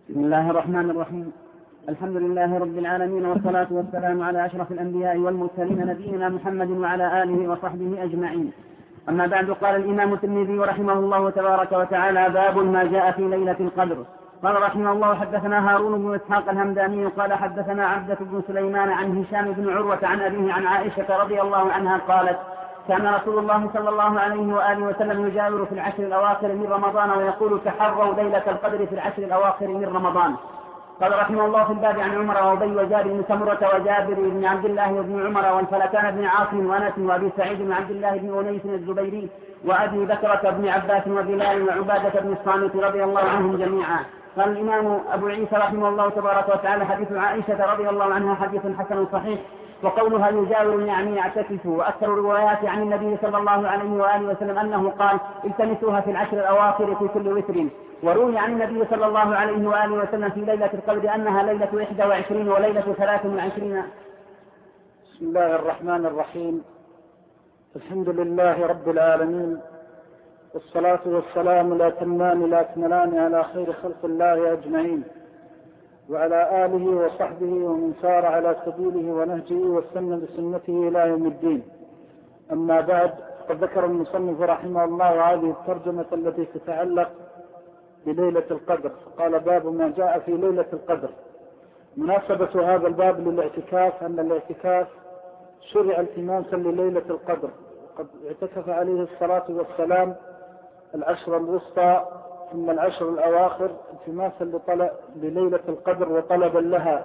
بسم الله الرحمن الرحيم. الحمد لله رب العالمين، والصلاة والسلام على أشرف الأنبياء والمرسلين نبينا محمد وعلى آله وصحبه أجمعين. أما بعد، قال الإمام الترمذي رحمه الله تبارك وتعالى: باب ما جاء في ليلة القدر. قال رحمه الله: حدثنا هارون بن إسحاق الهمداني قال حدثنا عبدة بن سليمان عن هشام بن عروة عن أبيه عن عائشة رضي الله عنها قالت: كان رسول الله صلى الله عليه وآله وسلم يجاور في العشر الأواخر من رمضان ويقول: تحروا ليلة القدر في العشر الأواخر من رمضان. قال رحمه الله: في الباب عن عمر وأبي وجابر بن سمرة وجابر بن عبد الله وابن عمر والفلكان بن عاصم وأنس وأبي سعيد بن عبد الله بن أنيس الزبيري وأبي بكرة بن عباس وبلال وعبادة بن الصامت رضي الله عنهم جميعا. قال الإمام أبو عيسى رحمه الله تبارك وتعالى: حديث عائشة رضي الله عنها حديث حسن صحيح، وقولها يجاور يعني يعتكف. وأكثر الروايات عن النبي صلى الله عليه وآله وسلم أنه قال: التمسوها في العشر الأواخر في كل وتر. وروي عن النبي صلى الله عليه وآله وسلم في ليلة القدر أنها ليلة 21 وليلة 23. بسم الله الرحمن الرحيم. الحمد لله رب العالمين، والصلاة والسلام الأتمان الأكملان على خير خلق الله أجمعين، وعلى آله وصحبه ومن سار على سبيله ونهجه واستنى بسنته إلى يوم الدين. أما بعد، قد ذكر المصنف رحمه الله هذه الترجمة التي تتعلق بليلة القدر، قال: باب ما جاء في ليلة القدر. مناسبة هذا الباب للاعتكاف أن الاعتكاف شرع التماسا لليلة القدر، وقد اعتكف عليه الصلاة والسلام العشر الوسطى ثم العشر الأواخر التماسا لليلة القدر وطلبا لها.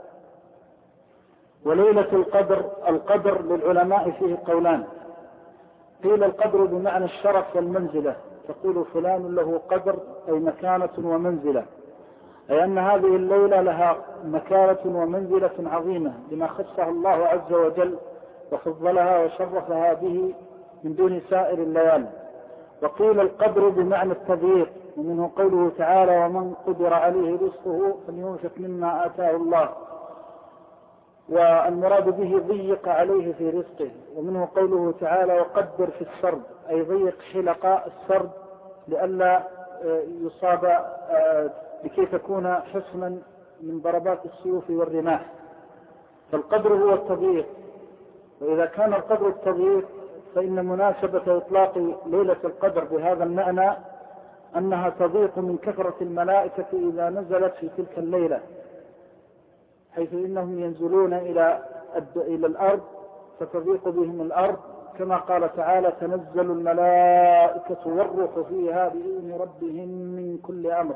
وليلة القدر للعلماء فيه قولان: قيل القدر بمعنى الشرف والمنزلة، تقول فلان له قدر أي مكانة ومنزلة، أي أن هذه الليلة لها مكانة ومنزلة عظيمة لما خصها الله عز وجل وفضلها وشرفها به من دون سائر الليالي. وقيل القدر بمعنى التضييق، ومنه قوله تعالى: ومن قدر عليه رزقه فلينفق مما آتاه الله، والمراد به ضيق عليه في رزقه. ومنه قوله تعالى: وقدر في السرد، أي ضيق حلق السرد لئلا يصاب، لكي تكون حصنا من ضربات السيوف والرماح. فالقدر هو التضييق. وإذا كان القدر التضييق فإن مناسبة إطلاق ليلة القدر بهذا المعنى أنها تضيق من كثرة الملائكة إذا نزلت في تلك الليلة، حيث إنهم ينزلون إلى الأرض فتضيق بهم الأرض، كما قال تعالى: تنزل الملائكة والروح فيها بإذن ربهم من كل أمر.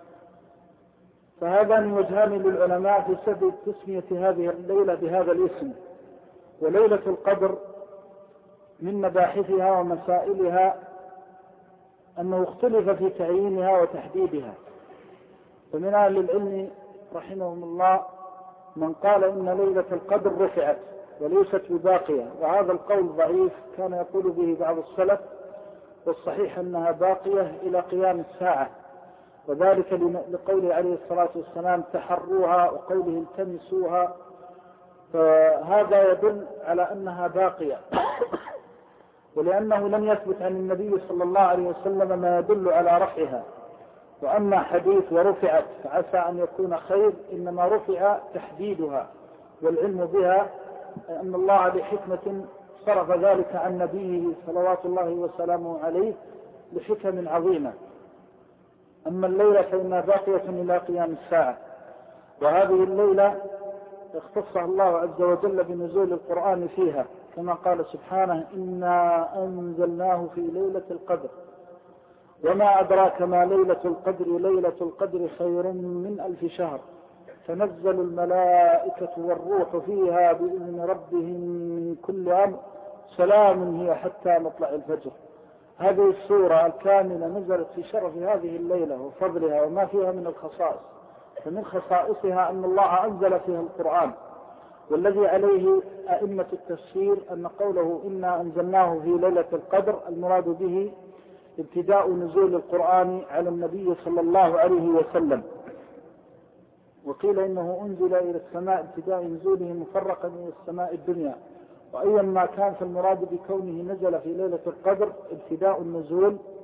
فهذان وجهان للعلماء في سبب تسمية هذه الليلة بهذا الاسم. وليلة القدر من مباحثها ومسائلها أنه اختلف في تعيينها وتحديدها، فمن أهل العلم رحمهم الله من قال إن ليلة القدر رفعت وليست بباقية، وهذا القول ضعيف، كان يقول به بعض السلف، والصحيح أنها باقية إلى قيام الساعة، وذلك لقوله عليه الصلاة والسلام: تحروها، وقوله التمسوها، فهذا يدل على أنها باقية. ولأنه لم يثبت عن النبي صلى الله عليه وسلم ما يدل على رفعها. وأما حديث ورفعت فعسى أن يكون خير، إنما رفع تحديدها والعلم بها، أن الله بحكمة صرف ذلك عن نبيه صلوات الله وسلامه عليه لحكم عظيمة. أما الليلة فإنها باقية إلى قيام الساعة. وهذه الليلة اختصها الله عز وجل بنزول القرآن فيها، كما قال سبحانه: إنا أنزلناه في ليلة القدر وما أدراك ما ليلة القدر ليلة القدر خير من 1000 شهر تنزل الملائكة والروح فيها بإذن ربهم من كل أمر سلام هي حتى مطلع الفجر. هذه السورة الكاملة نزلت في شرف هذه الليلة وفضلها وما فيها من الخصائص. فمن خصائصها أن الله أنزل فيها القرآن، والذي عليه أئمة التفسير أن قوله إنا أنزلناه في ليلة القدر المراد به ابتداء نزول القرآن على النبي صلى الله عليه وسلم. وقيل إنه أنزل إلى السماء ابتداء نزوله مفرقا إلى السماء الدنيا. وأيا ما كان فالمراد بكونه نزل في ليلة القدر ابتداء النزول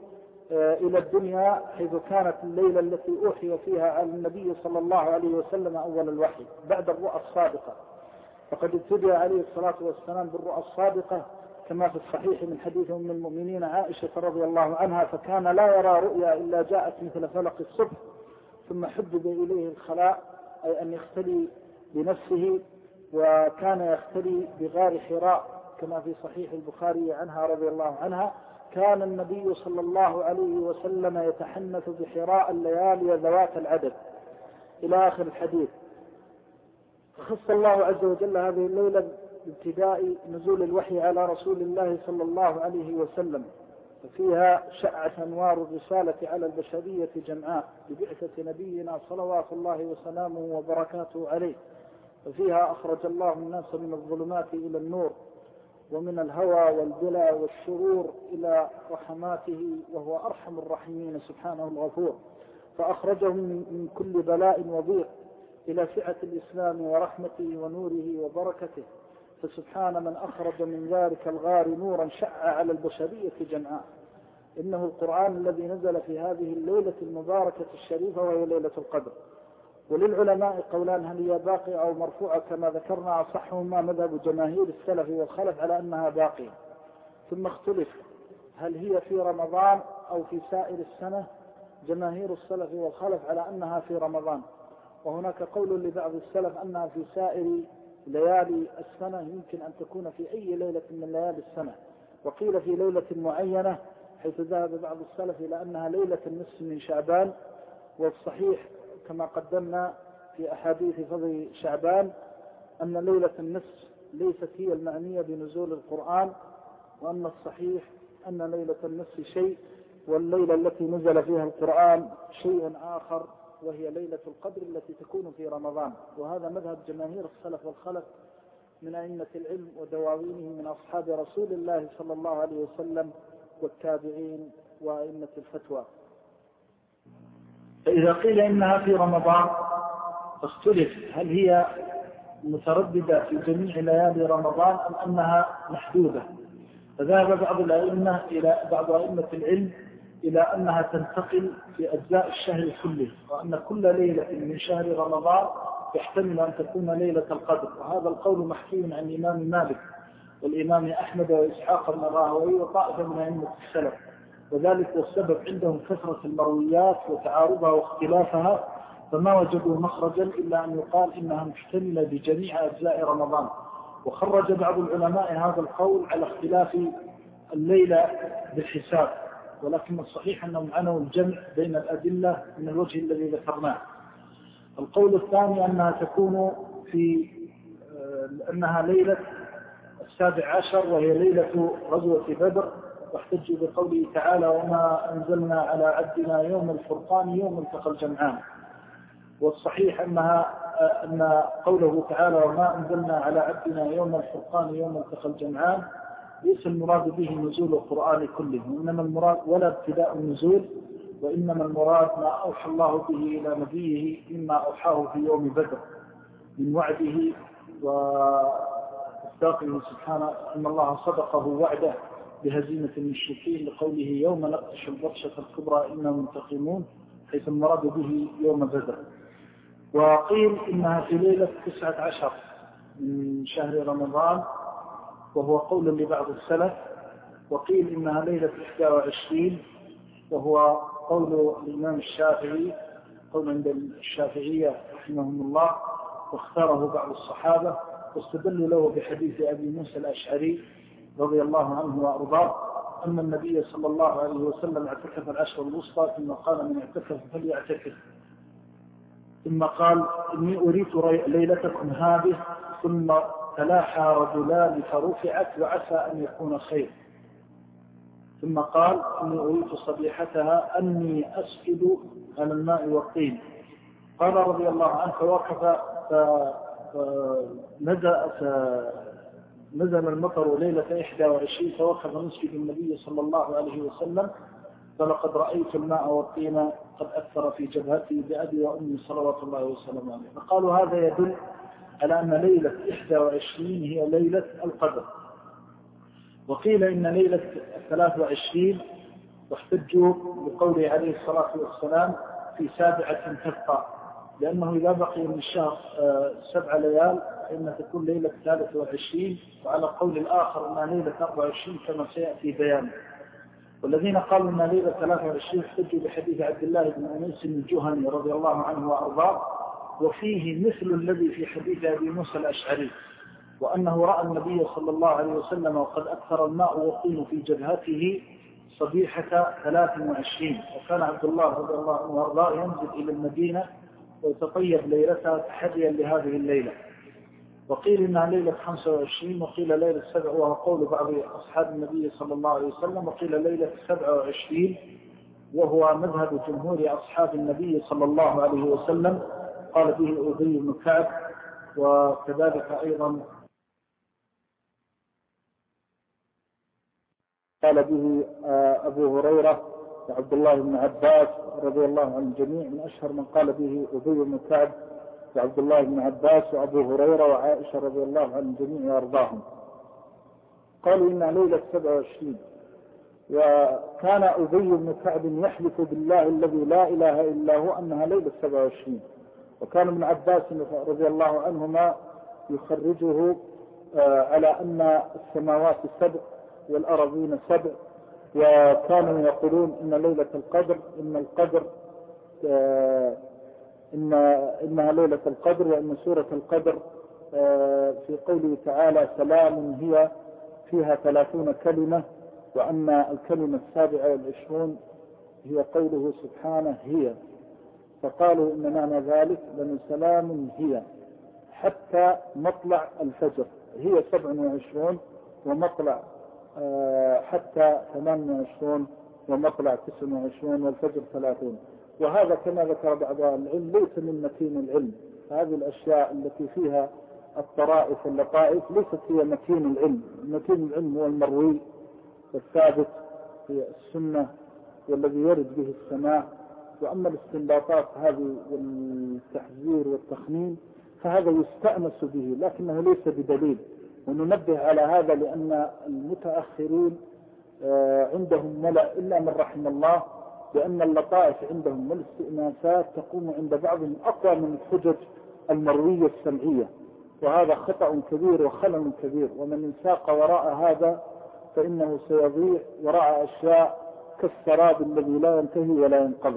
إلى الدنيا، حيث كانت الليلة التي أوحي فيها على النبي صلى الله عليه وسلم أول الوحي بعد الرؤى الصادقة. فقد ابتدأ عليه الصلاة والسلام بالرؤى الصادقة كما في الصحيح من حديث أم المؤمنين عائشة رضي الله عنها، فكان لا يرى رؤيا إلا جاءت مثل فلق الصبح، ثم حبب إليه الخلاء، أي أن يختلي بنفسه، وكان يختلي بغار حراء كما في صحيح البخاري عنها رضي الله عنها. كان النبي صلى الله عليه وسلم يتحنث بحراء الليالي ذوات العدد إلى آخر الحديث. فخص الله عز وجل هذه الليلة بابتداء نزول الوحي على رسول الله صلى الله عليه وسلم، ففيها شعت أنوار الرسالة على البشرية جمعاء ببعثة نبينا صلوات الله وسلامه وبركاته عليه. ففيها أخرج الله الناس من الظلمات إلى النور، ومن الهوى والبلى والشرور إلى رحماته، وهو أرحم الراحمين سبحانه الغفور. فأخرجهم من كل بلاء وضيق إلى سعة الإسلام ورحمته ونوره وبركته. فسبحان من أخرج من ذلك الغار نورا شع على البشرية جمعاء. إنه القرآن الذي نزل في هذه الليلة المباركة الشريفة، وهي ليلة القدر. وللعلماء قولان، هل هي باقية أو مرفوعة؟ كما ذكرنا أصحهما مذهب جماهير السلف والخلف على أنها باقية. ثم اختلف هل هي في رمضان أو في سائر السنة. جماهير السلف والخلف على أنها في رمضان، وهناك قول لبعض السلف أنها في سائر ليالي السنة، يمكن أن تكون في أي ليلة من ليالي السنة. وقيل في ليلة معينة، حيث ذهب بعض السلف إلى أنها ليلة النصف من شعبان. والصحيح كما قدمنا في أحاديث فضل شعبان أن ليلة النصف ليست هي المعنية بنزول القرآن، وأن الصحيح أن ليلة النصف شيء، والليلة التي نزل فيها القرآن شيء آخر، وهي ليلة القدر التي تكون في رمضان. وهذا مذهب جماهير السلف والخلف من أئمة العلم ودواوينهم من أصحاب رسول الله صلى الله عليه وسلم والتابعين وأئمة الفتوى. فإذا قيل إنها في رمضان فاختلف هل هي مترددة في جميع ليالي رمضان أم أنها محدودة. فذهب بعض أئمة العلم إلى أنها تنتقل في أجزاء الشهر كله، وأن كل ليلة من شهر رمضان يحتمل أن تكون ليلة القدر. وهذا القول محكي عن الإمام مالك والإمام أحمد وإسحاق بن راهويه وطائفة من أئمة السلف، وذلك والسبب عندهم كثرة المرويات وتعارضها واختلافها، فما وجدوا مخرجا إلا أن يقال إنها محتملة بجميع أجزاء رمضان. وخرج بعض العلماء هذا القول على اختلاف الليلة بالحساب، ولكن الصحيح أنهم عنوا الجمع بين الأدلة من الوجه الذي ذكرناه. القول الثاني أنها تكون في أنها ليلة 17، وهي ليلة غزوة بدر، واحتجوا بقوله تعالى وما أنزلنا على عبدنا يوم الفرقان يوم التقى الجمعان. والصحيح أن قوله تعالى وما أنزلنا على عبدنا يوم الفرقان يوم التقى الجمعان ليس المراد به نزول القرآن كله، وإنما المراد ولا ابتداء النزول، وإنما المراد ما أوحى الله به إلى نبيه مما أوحاه في يوم بدر من وعده وإصداقه سبحانه أن الله صدقه وعده بهزيمة المشركين لقوله يوم نبطش البطشة الكبرى إنا منتقمون، حيث المراد به يوم بدر. وقيل إنها في ليلة 19 من شهر رمضان، وهو قول لبعض السلف. وقيل إنها ليلة 21، وهو قول الإمام الشافعي، قول عند الشافعية رحمهم الله، واختاره بعض الصحابة واستدلوا له بحديث أبي موسى الأشعري رضي الله عنه وأرضاه أن النبي صلى الله عليه وسلم اعتكف العشر الوسطى، ثم قال من اعتكف فليعتكف، ثم قال إني أريد ليلتكم هذه، ثم تلاحى رجلان فرفعت وعسى أن يكون خير، ثم قال إني أريد صبيحتها أني أسجد على الماء والطين. قال رضي الله عنه فوقف نزل المطر ليلة 21 فوقف مسجد النبي صلى الله عليه وسلم، فلقد رأيت الماء والطين قد أثر في جبهتي بأبي وأمي صلوات الله وسلم عليه. فقالوا هذا يدل على أن ليلة 21 هي ليلة القدر. وقيل إن ليلة 23 واحتجوا بقوله عليه الصلاة والسلام في 7 تبقى، لأنه إذا بقي من الشهر 7 ليال فإن تكون ليلة 23، وعلى قول الآخر أنها ليلة 24 كما سيأتي بيانه. والذين قالوا أنها ليلة 23 احتجوا بحديث عبد الله بن أنيس الجهني رضي الله عنه وأرضاه، وفيه مثل الذي في حديث أبي موسى الأشعري، وأنه رأى النبي صلى الله عليه وسلم وقد أكثر الماء والطين في جبهته صبيحة 23. وكان عبد الله رضي الله عنه وأرضاه ينزل إلى المدينة ويتطيب ليلتها تحديا لهذه الليلة. وقيل إنها ليلة 25، وقيل ليلة 7، وهو قول بعض أصحاب النبي صلى الله عليه وسلم، وقيل ليلة 27، وهو مذهب جمهور أصحاب النبي صلى الله عليه وسلم. قال به أبي بن كعب، وكذلك أيضا قال به أبو هريرة وعبد الله بن عباس رضي الله عن الجميع. من أشهر من قال به أبي بن كعب وعبد الله بن عباس وأبو هريرة وعائشة رضي الله عن الجميع وأرضاهم. قالوا إنها ليلة 27. وكان أبي بن كعب يحلف بالله الذي لا إله إلا هو أنها ليلة 27. وكان ابن عباس رضي الله عنهما يخرجه على أن السماوات 7 والأراضين 7، وكانوا يقولون إن ليلة القدر إنها ليلة القدر، وإن سورة القدر في قوله تعالى سلام هي فيها 30 كلمة، وأن الكلمة 27 هي قوله سبحانه هي. فقالوا إن معنى ذلك لأن سلام هي حتى مطلع الفجر، هي 27 ومطلع حتى 28 ومطلع 29 والفجر 30. وهذا كما ذكر بعض العلم ليس من متين العلم. هذه الأشياء التي فيها الطرائف واللطائف ليست هي متين العلم. متين العلم هو المروي والثابت في السنة والذي يرد به السماع. وأما الاستنباطات هذه والتحذير والتخمين فهذا يستأنس به لكنه ليس بدليل. وننبه على هذا لأن المتأخرين عندهم ملأ إلا من رحم الله، لأن اللطائف عندهم والاستئناسات تقوم عند بعضهم أقوى من الحجج المروية السمعية، وهذا خطأ كبير وخلل كبير. ومن ساق وراء هذا فإنه سيضيع وراء أشياء كالسراب الذي لا ينتهي ولا ينقضي.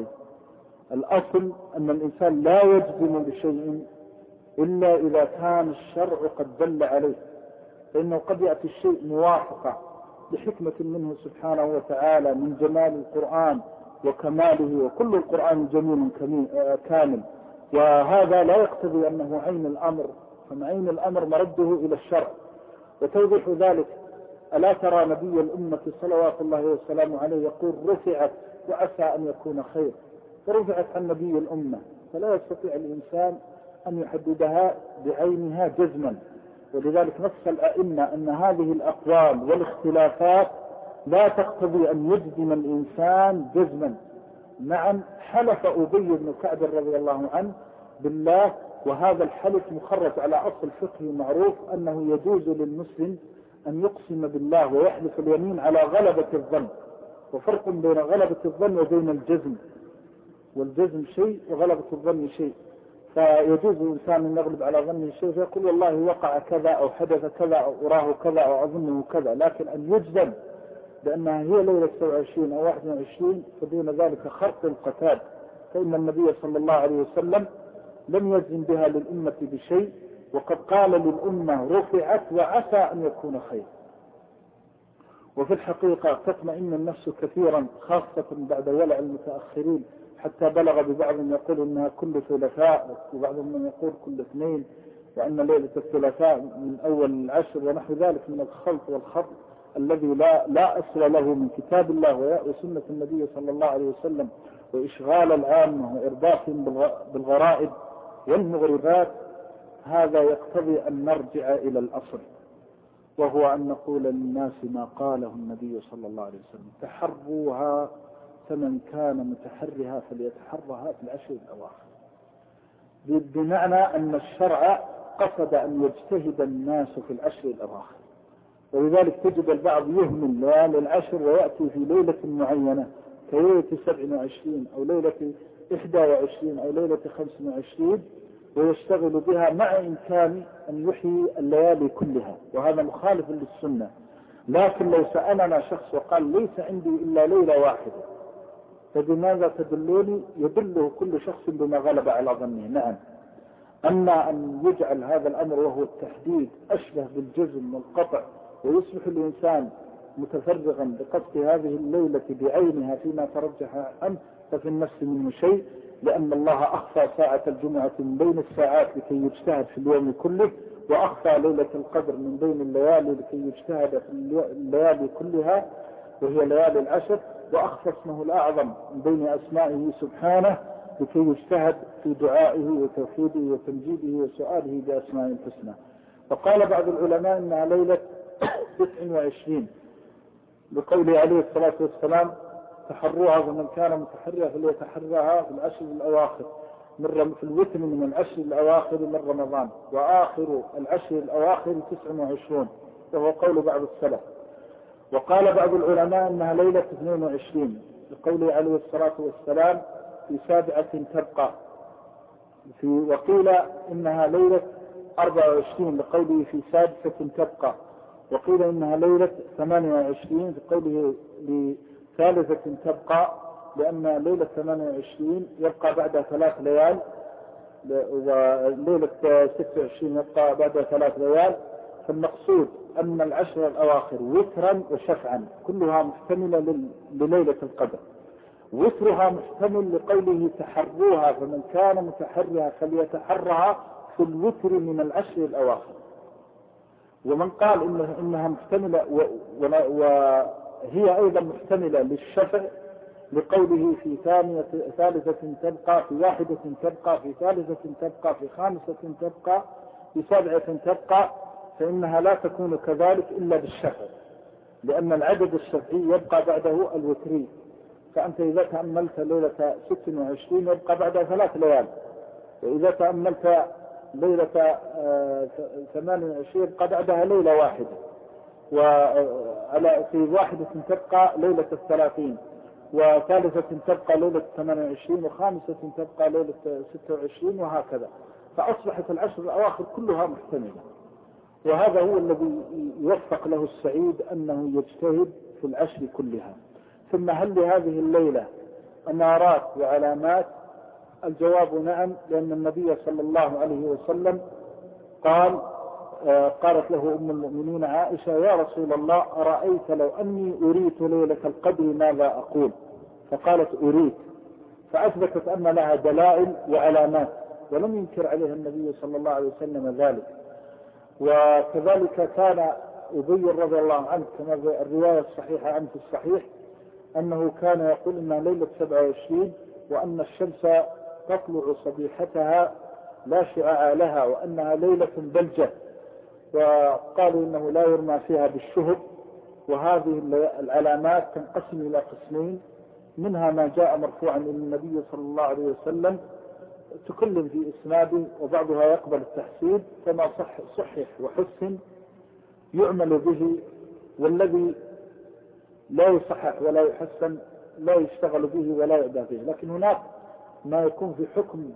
الأصل أن الإنسان لا يجزم بشيء إلا إذا كان الشرع قد دل عليه، فإنه قد يأتي الشيء موافقة لحكمة منه سبحانه وتعالى من جمال القرآن وكماله، وكل القرآن جميل كامل، وهذا لا يقتضي أنه عين الأمر، فعين الأمر مرده إلى الشرع. وتوضيح ذلك ألا ترى نبي الأمة صلوات الله وسلامه عليه يقول رفعت وعسى أن يكون خير، فرفعت عن نبي الأمة، فلا يستطيع الإنسان أن يحددها بعينها جزما. ولذلك نص الأئمة أن هذه الأقوال والاختلافات لا تقتضي أن يجزم الإنسان جزما. نعم حلف أبي بن كعب رضي الله عنه بالله، وهذا الحلف مخرج على أصل فقهي معروف أنه يجوز للمسلم أن يقسم بالله ويحلف اليمين على غلبة الظن، وفرق بين غلبة الظن وبين الجزم، والجزم شيء وغلبة الظن شيء. فيجوز الإنسان أن يغلب على ظنه شيء فيقول والله وقع كذا أو حدث كذا أو أراه كذا أو أظنه كذا، لكن أن يجزم بأنها هي ليلة 27 أو 21 فدون ذلك خرق القتال، فإن النبي صلى الله عليه وسلم لم يجزم بها للأمة بشيء، وقد قال للأمة رفعت وعسى أن يكون خير. وفي الحقيقة تطمئن النفس كثيرا خاصة بعد ولع المتأخرين، حتى بلغ ببعضهم يقول إنها كل ثلاثاء، وبعضهم يقول كل اثنين، وأن ليلة الثلاثاء من أول العشر ونحو ذلك من الخلط والخط الذي لا أصل له من كتاب الله وسنة النبي صلى الله عليه وسلم، وإشغال العامة وإرباطهم بالغرائب والمغربات. هذا يقتضي أن نرجع إلى الأصل، وهو أن نقول للناس ما قاله النبي صلى الله عليه وسلم تحروها، فمن كان متحرها فليتحرها في العشر الأواخر. بمعنى أن الشرع قصد أن يجتهد الناس في العشر الأواخر، ولذلك تجد البعض يهمل ليالي العشر ويأتي في ليلة معينة كليلة 27 أو ليلة 21 أو ليلة 25، ويشتغل بها مع إمكان أن يحيي الليالي كلها، وهذا مخالف للسنة. لكن لو سألنا شخص وقال ليس عندي إلا ليلة واحدة، فبماذا تدلوني؟ يدله كل شخص بما غلب على ظنه. نعم. أما أن يجعل هذا الأمر وهو التحديد أشبه بالجزم والقطع، ويصبح الإنسان متفرغا بقصد هذه الليلة بعينها فيما ترجح عنه، ففي النفس منه شيء، لأن الله أخفى ساعة الجمعة من بين الساعات لكي يجتهد في اليوم كله، وأخفى ليلة القدر من بين الليالي لكي يجتهد في الليالي كلها وهي ليالي العشر، وأخفى اسمه الأعظم من بين أسمائه سبحانه لكي يجتهد في دعائه وتوحيده وتمجيده وسؤاله بأسماء الحسنى. فقال بعض العلماء إنها ليلة 29 بقوله عليه الصلاة والسلام: تحروها، فمن كان متحرها فليتحرها في العشر الأواخر في الوتر من العشر الأواخر من رمضان، وآخر العشر الأواخر 29، وهو قول بعض السلف. وقال بعض العلماء إنها ليلة 22 بقوله عليه الصلاة والسلام: في 7 تبقى، وقيل إنها ليلة 24 بقوله في 6 تبقى، وقيل إنها ليلة 28 بقوله ل3 تبقى، لأن ليلة 28 يبقى بعد 3 ليال، وليلة 26 يبقى بعد 3 ليال. فالمقصود أن العشر الأواخر وترا وشفعا كلها محتملة لليلة القدر. وترها محتمل لقوله تحروها، فمن كان متحرها فليتحرها في الوتر من العشر الأواخر. ومن قال إنها محتملة وهي أيضا محتملة للشفع لقوله في 3 تبقى، في 1 تبقى، في 3 تبقى، في 5 تبقى، في 7 تبقى، فإنها لا تكون كذلك إلا بالشفع، لأن العدد الشفعي يبقى بعده الوتري. فأنت إذا تأملت ليلة 26 يبقى بعدها 3 ليال، وإذا تأملت ليلة 28 يبقى بعدها ليلة واحدة، وفي 1 تبقى ليلة 30، و3 تبقى ليلة 28، و5 تبقى ليلة 26، وهكذا. فأصبحت العشر الأواخر كلها محتملة، وهذا هو الذي يوفق له السعيد أنه يجتهد في العشر كلها. ثم هل لهذه الليلة أمارات وعلامات؟ الجواب نعم، لأن النبي صلى الله عليه وسلم قالت له أم المؤمنين عائشة: يا رسول الله، أرأيت لو أني أريت ليلة القدر ماذا أقول؟ فقالت: أريت، فأثبتت أن لها دلائل وعلامات، ولم ينكر عليها النبي صلى الله عليه وسلم ذلك. وكذلك كان أبي رضي الله عنه كما في الرواية الصحيحة عنه في الصحيح أنه كان يقول إنها ليلة 27، وأن الشمس تطلع صبيحتها لا شعاع لها، وأنها ليلة بلجة، وقالوا إنه لا يرمى فيها بالشهب. وهذه العلامات تنقسم إلى قسمين: منها ما جاء مرفوعا إلى النبي صلى الله عليه وسلم تكلم في إسناده، وبعضها يقبل التحسين، فما صحح وحسن يعمل به، والذي لا يصحح ولا يحسن لا يشتغل به ولا يؤدى به. لكن هناك ما يكون في حكم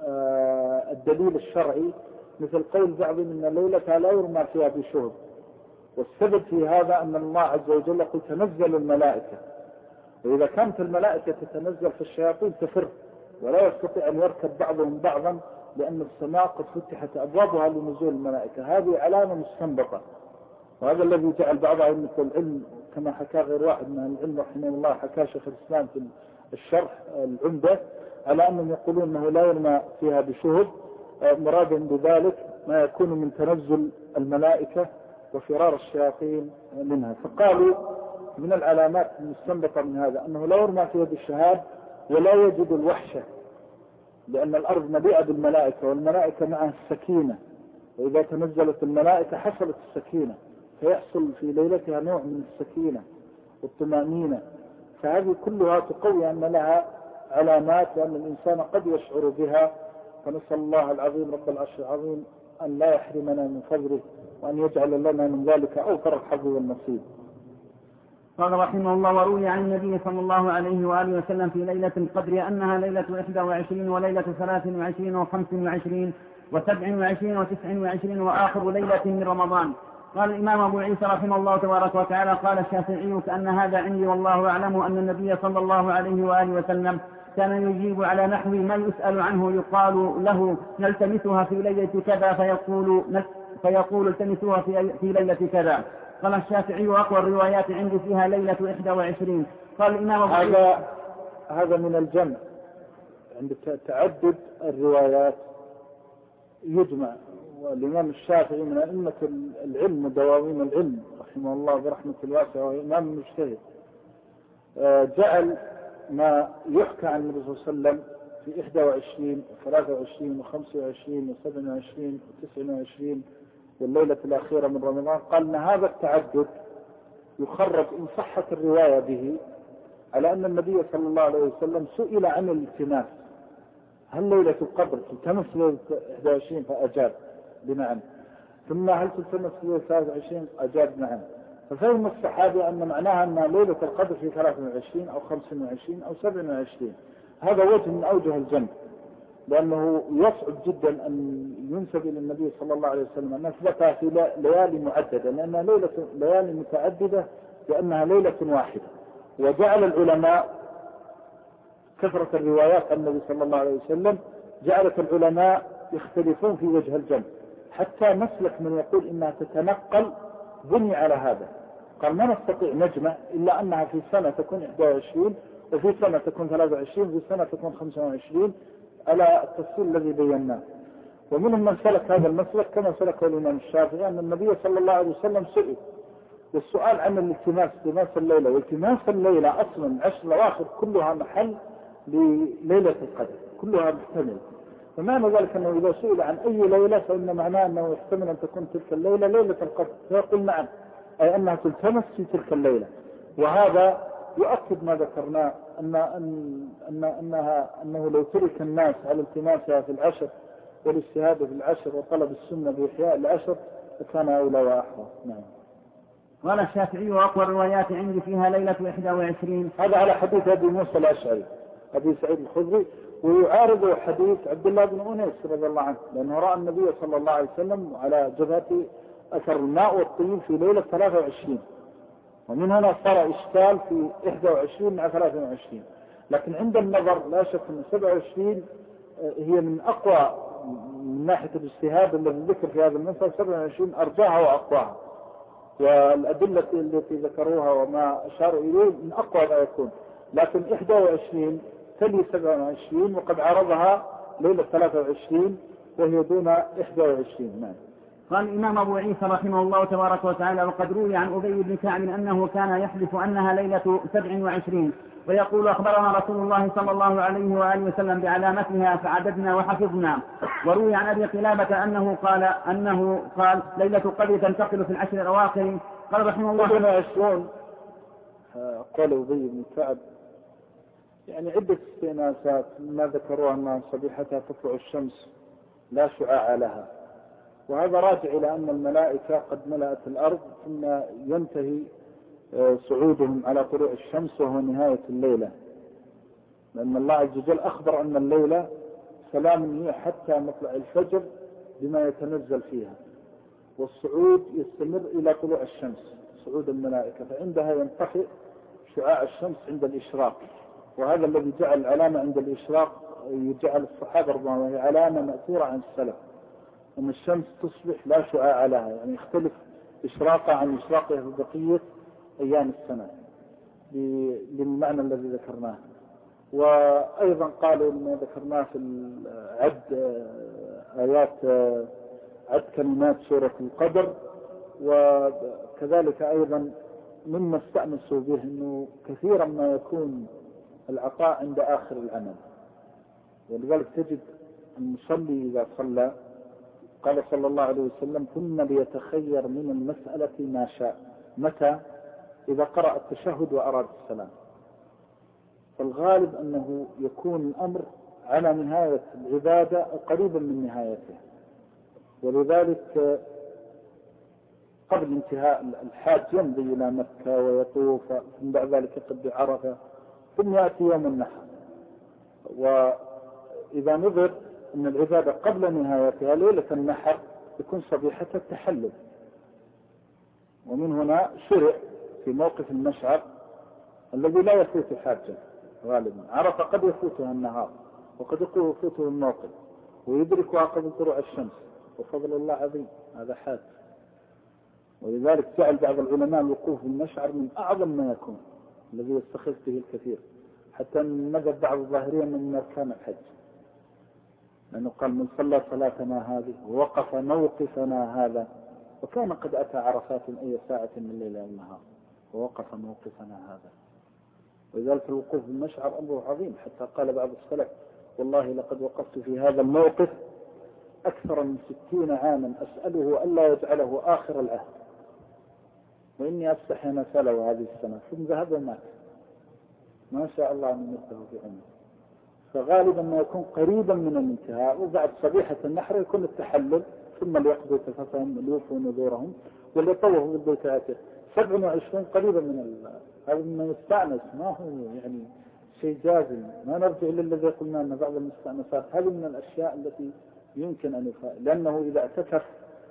الدليل الشرعي، مثل قول بعضهم إن الليلة لا يرمى فيها بشهب، والسبب في هذا أن الله عز وجل يقول: تنزل الملائكة، وإذا كانت الملائكة تتنزل فالشياطين تفر، ولا يستطيع أن يركب بعضهم بعضا، لأن السماء قد فتحت أبوابها لنزول الملائكة. هذه علامة مستنبطة، وهذا الذي جعل بعض أئمة العلم كما حكى غير واحد من العلم رحمه الله، حكى شيخ الإسلام في الشرح العمدة، على أنهم يقولون أنه لا يرمى فيها بشهب، مرادا بذلك ما يكون من تنزل الملائكة وفرار الشياطين منها. فقالوا من العلامات المستنبطة من هذا أنه لا يرمى فيها بالشهاب، ولا يجد الوحشة، لأن الأرض مليئة بالملائكة، والملائكة معها السكينة، وإذا تنزلت الملائكة حصلت السكينة، فيحصل في ليلتها نوع من السكينة والطمأنينة. فهذه كلها تقوي أن لها علامات، وأن الإنسان قد يشعر بها. فنسأل الله العظيم رب العرش العظيم أن لا يحرمنا من فضله، وأن يجعل لنا من ذلك أوفر الحظ والنصيب. قال رحمه الله: وروي عن النبي صلى الله عليه وآله وسلم في ليلة القدر أنها ليلة 21 وليلة 23 و25 و27 و29 وآخر ليلة من رمضان. قال الإمام أبو عيسى رحمه الله تبارك وتعالى: قال الشافعي: كأن هذا عندي والله أعلم أن النبي صلى الله عليه وآله وسلم كان يجيب على نحو ما يسأل عنه، يقال له: نلتمسها في ليلة كذا، فيقول التمسوها في ليلة كذا. قال الشافعي: أقوى الروايات عندي فيها ليلة 21. قال الإمام أبو عيسى: هذا من الجمع، عند تعدد الروايات يجمع. والإمام الشافعي من أئمة العلم ودواوين العلم رحمه الله برحمة الواسعة، وإمام مجتهد، جعل ما يحكى عن النبي صلى الله عليه وسلم في 21 و23 و25 و27 و29 والليلة الأخيرة من رمضان، قال أن هذا التعدد يخرج إن صحت الرواية به على أن النبي صلى الله عليه وسلم سئل عن الالتماس: هل ليلة القدر تلتمس ليلة 21؟ فأجاب بنعم. ثم هل تلتمس ليلة 23؟ أجاب نعم. ففهم الصحابة أن معناها أن ليلة القدر في 23 أو 25 أو 27. هذا وجه من أوجه الجمع، لأنه يصعب جدا أن ينسب إلى النبي صلى الله عليه وسلم أن أثبتها في ليالي معددة، لأنها ليالي متعددة لأنها ليلة واحدة. وجعل العلماء كثرة الروايات عن النبي صلى الله عليه وسلم جعلت العلماء يختلفون في وجه الجمع، حتى مسلك من يقول إنها تتنقل بني على هذا. قال: ما نستطيع نجمع إلا أنها في سنة تكون 21 وفي سنة تكون 23 وفي سنة تكون 25 على التفصيل الذي بيناه. ومنهم من سلك هذا المسلك كما سلكه الإمام الشافعي، أن النبي صلى الله عليه وسلم سئل، والسؤال عن التماس الليلة، والتماس الليلة أصلا 10 الأواخر كلها محل لليلة القدر، كلها محتمل. فمعنى ذلك أنه إذا سئل عن أي ليلة فإن معناه أنه يحتمل أن تكون تلك الليلة ليلة القدر، فيقول نعم، أي أنها تلتمس في تلك الليلة. وهذا يؤكد ما ذكرناه أنه لو ترك الناس على التماسها في العشر والاجتهاد في العشر وطلب السنة بإحياء العشر فكان أولى وأحرى. نعم. قال الشافعي: وأقوى الروايات عندي فيها ليلة 21. هذا على حديث أبي موسى الأشعري أبي سعيد الخدري، ويعارض حديث عبد الله بن أنيس رضي الله عنه، لأنه رأى النبي صلى الله عليه وسلم على جبهته أثر الماء والطين في ليلة 23، ومن هنا صار إشكال في 21 مع 23. لكن عند النظر لا شك أن 27 هي من أقوى من ناحية الاجتهاد الذي ذكر في هذا المسألة، 27 أرجاها وأقواها، والأدلة التي ذكروها وما أشاروا إليه من أقوى ما يكون. لكن 21 تلي 27 وقد عرضها ليلة 23 وهي دون 21. نعم. قال الإمام أبو عيسى رحمه الله تبارك وتعالى: وقد روي عن أبي بن كعب أنه كان يحلف أنها ليلة 27 ويقول: أخبرنا رسول الله صلى الله عليه وآله وسلم بعلامتها فعددنا وحفظنا. وروي عن أبي قلابة أنه قال: ليلة القدر تنتقل في العشر الأواخر. قال رحمه الله: 27 قال أبي بن كعب يعني عدة استئناسات، ما ذكروها أن صبيحتها تطلع الشمس لا شعاع لها، وهذا راجع إلى أن الملائكة قد ملأت الأرض ثم ينتهي صعودهم على طلوع الشمس وهو نهاية الليلة، لأن الله عز وجل أخبر أن الليلة سلام هي حتى مطلع الفجر بما يتنزل فيها، والصعود يستمر إلى طلوع الشمس صعود الملائكة، فعندها ينطفئ شعاع الشمس عند الإشراق. وهذا الذي جعل العلامة عند الإشراق يجعل الصحابة رضوان الله وهي علامة مأثورة عن السلف، أن الشمس تصبح لا شعاع لها، يعني يختلف إشراقها عن إشراقها في بقية أيام السنة للمعنى الذي ذكرناه. وأيضا قالوا ما ذكرناه في عد كلمات سورة القدر، وكذلك أيضا مما استأنسوا به أنه كثيرا ما يكون العطاء عند آخر العمل، ولذلك تجد المصلي إذا صلى قال صلى الله عليه وسلم: كنا ليتخير من المسألة ما شاء. متى؟ إذا قرأ التشهد وأراد السلام. فالغالب أنه يكون الأمر على نهاية العبادة أو قريبا من نهايتها، ولذلك قبل انتهاء الحاج يمضي إلى مكة ويطوف، ثم بعد ذلك يقضي عرفة، ثم يأتي يوم النحر. وإذا نظر أن العبادة قبل نهايتها ليلة النحر يكون صبيحة التحلل. ومن هنا شرع في موقف المشعر الذي لا يفوت حاجة غالبا. عرفة قد يفوتها النهار وقد يفوته الموقف ويدركها قبل طلوع الشمس، وفضل الله عظيم، هذا حاج. ولذلك جعل بعض العلماء الوقوف في المشعر من أعظم ما يكون الذي يستخف به الكثير، حتى نجد بعض الظاهرين من أركان الحج، لأنه قال من صلى صلاتنا هذه ووقف موقفنا هذا وكان قد أتى عرفات أي ساعة من الليل أو النهار ووقف موقفنا هذا. ولذلك الوقوف في المشعر أمره عظيم، حتى قال بعض السلف والله لقد وقفت في هذا الموقف أكثر من 60 عاما أسأله ألا يجعله آخر العهد، وإني أفتح أن أسأله هذه السنة، ثم ذهب ومات، ما شاء الله أن يمده في عمره. فغالبا ما يكون قريبا من الانتهاء، وبعد صبيحة النحر يكون التحلل، ثم ليقضوا تفثهم ليوفوا نذورهم وليطوفوا بالبيت العتيق. 27 قريبا من هذا من يستأنس، ما هو يعني شيء جازم. ما نرجع إلى الذي قلنا أن بعض المستأنسات هذه من الأشياء التي يمكن أن يفعل، لأنه إذا اعتكف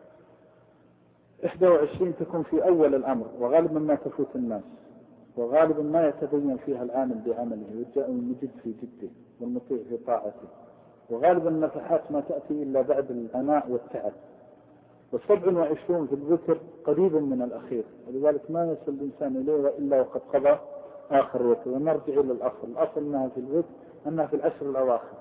21 تكون في أول الأمر، وغالبا ما تفوت الناس، وغالبا ما يتبين فيها العامل بعمله والمجد في جده والمطيع في طاعته، وغالبا النفحات ما تأتي إلا بعد العناء والتعب. و27 في الذكر قريب من الأخير، ولذلك ما يصل الإنسان إليه إلا وقد قضى آخر الوتر. ونرجع إلى الأصل أنها في الوتر أنها في العشر الأواخر،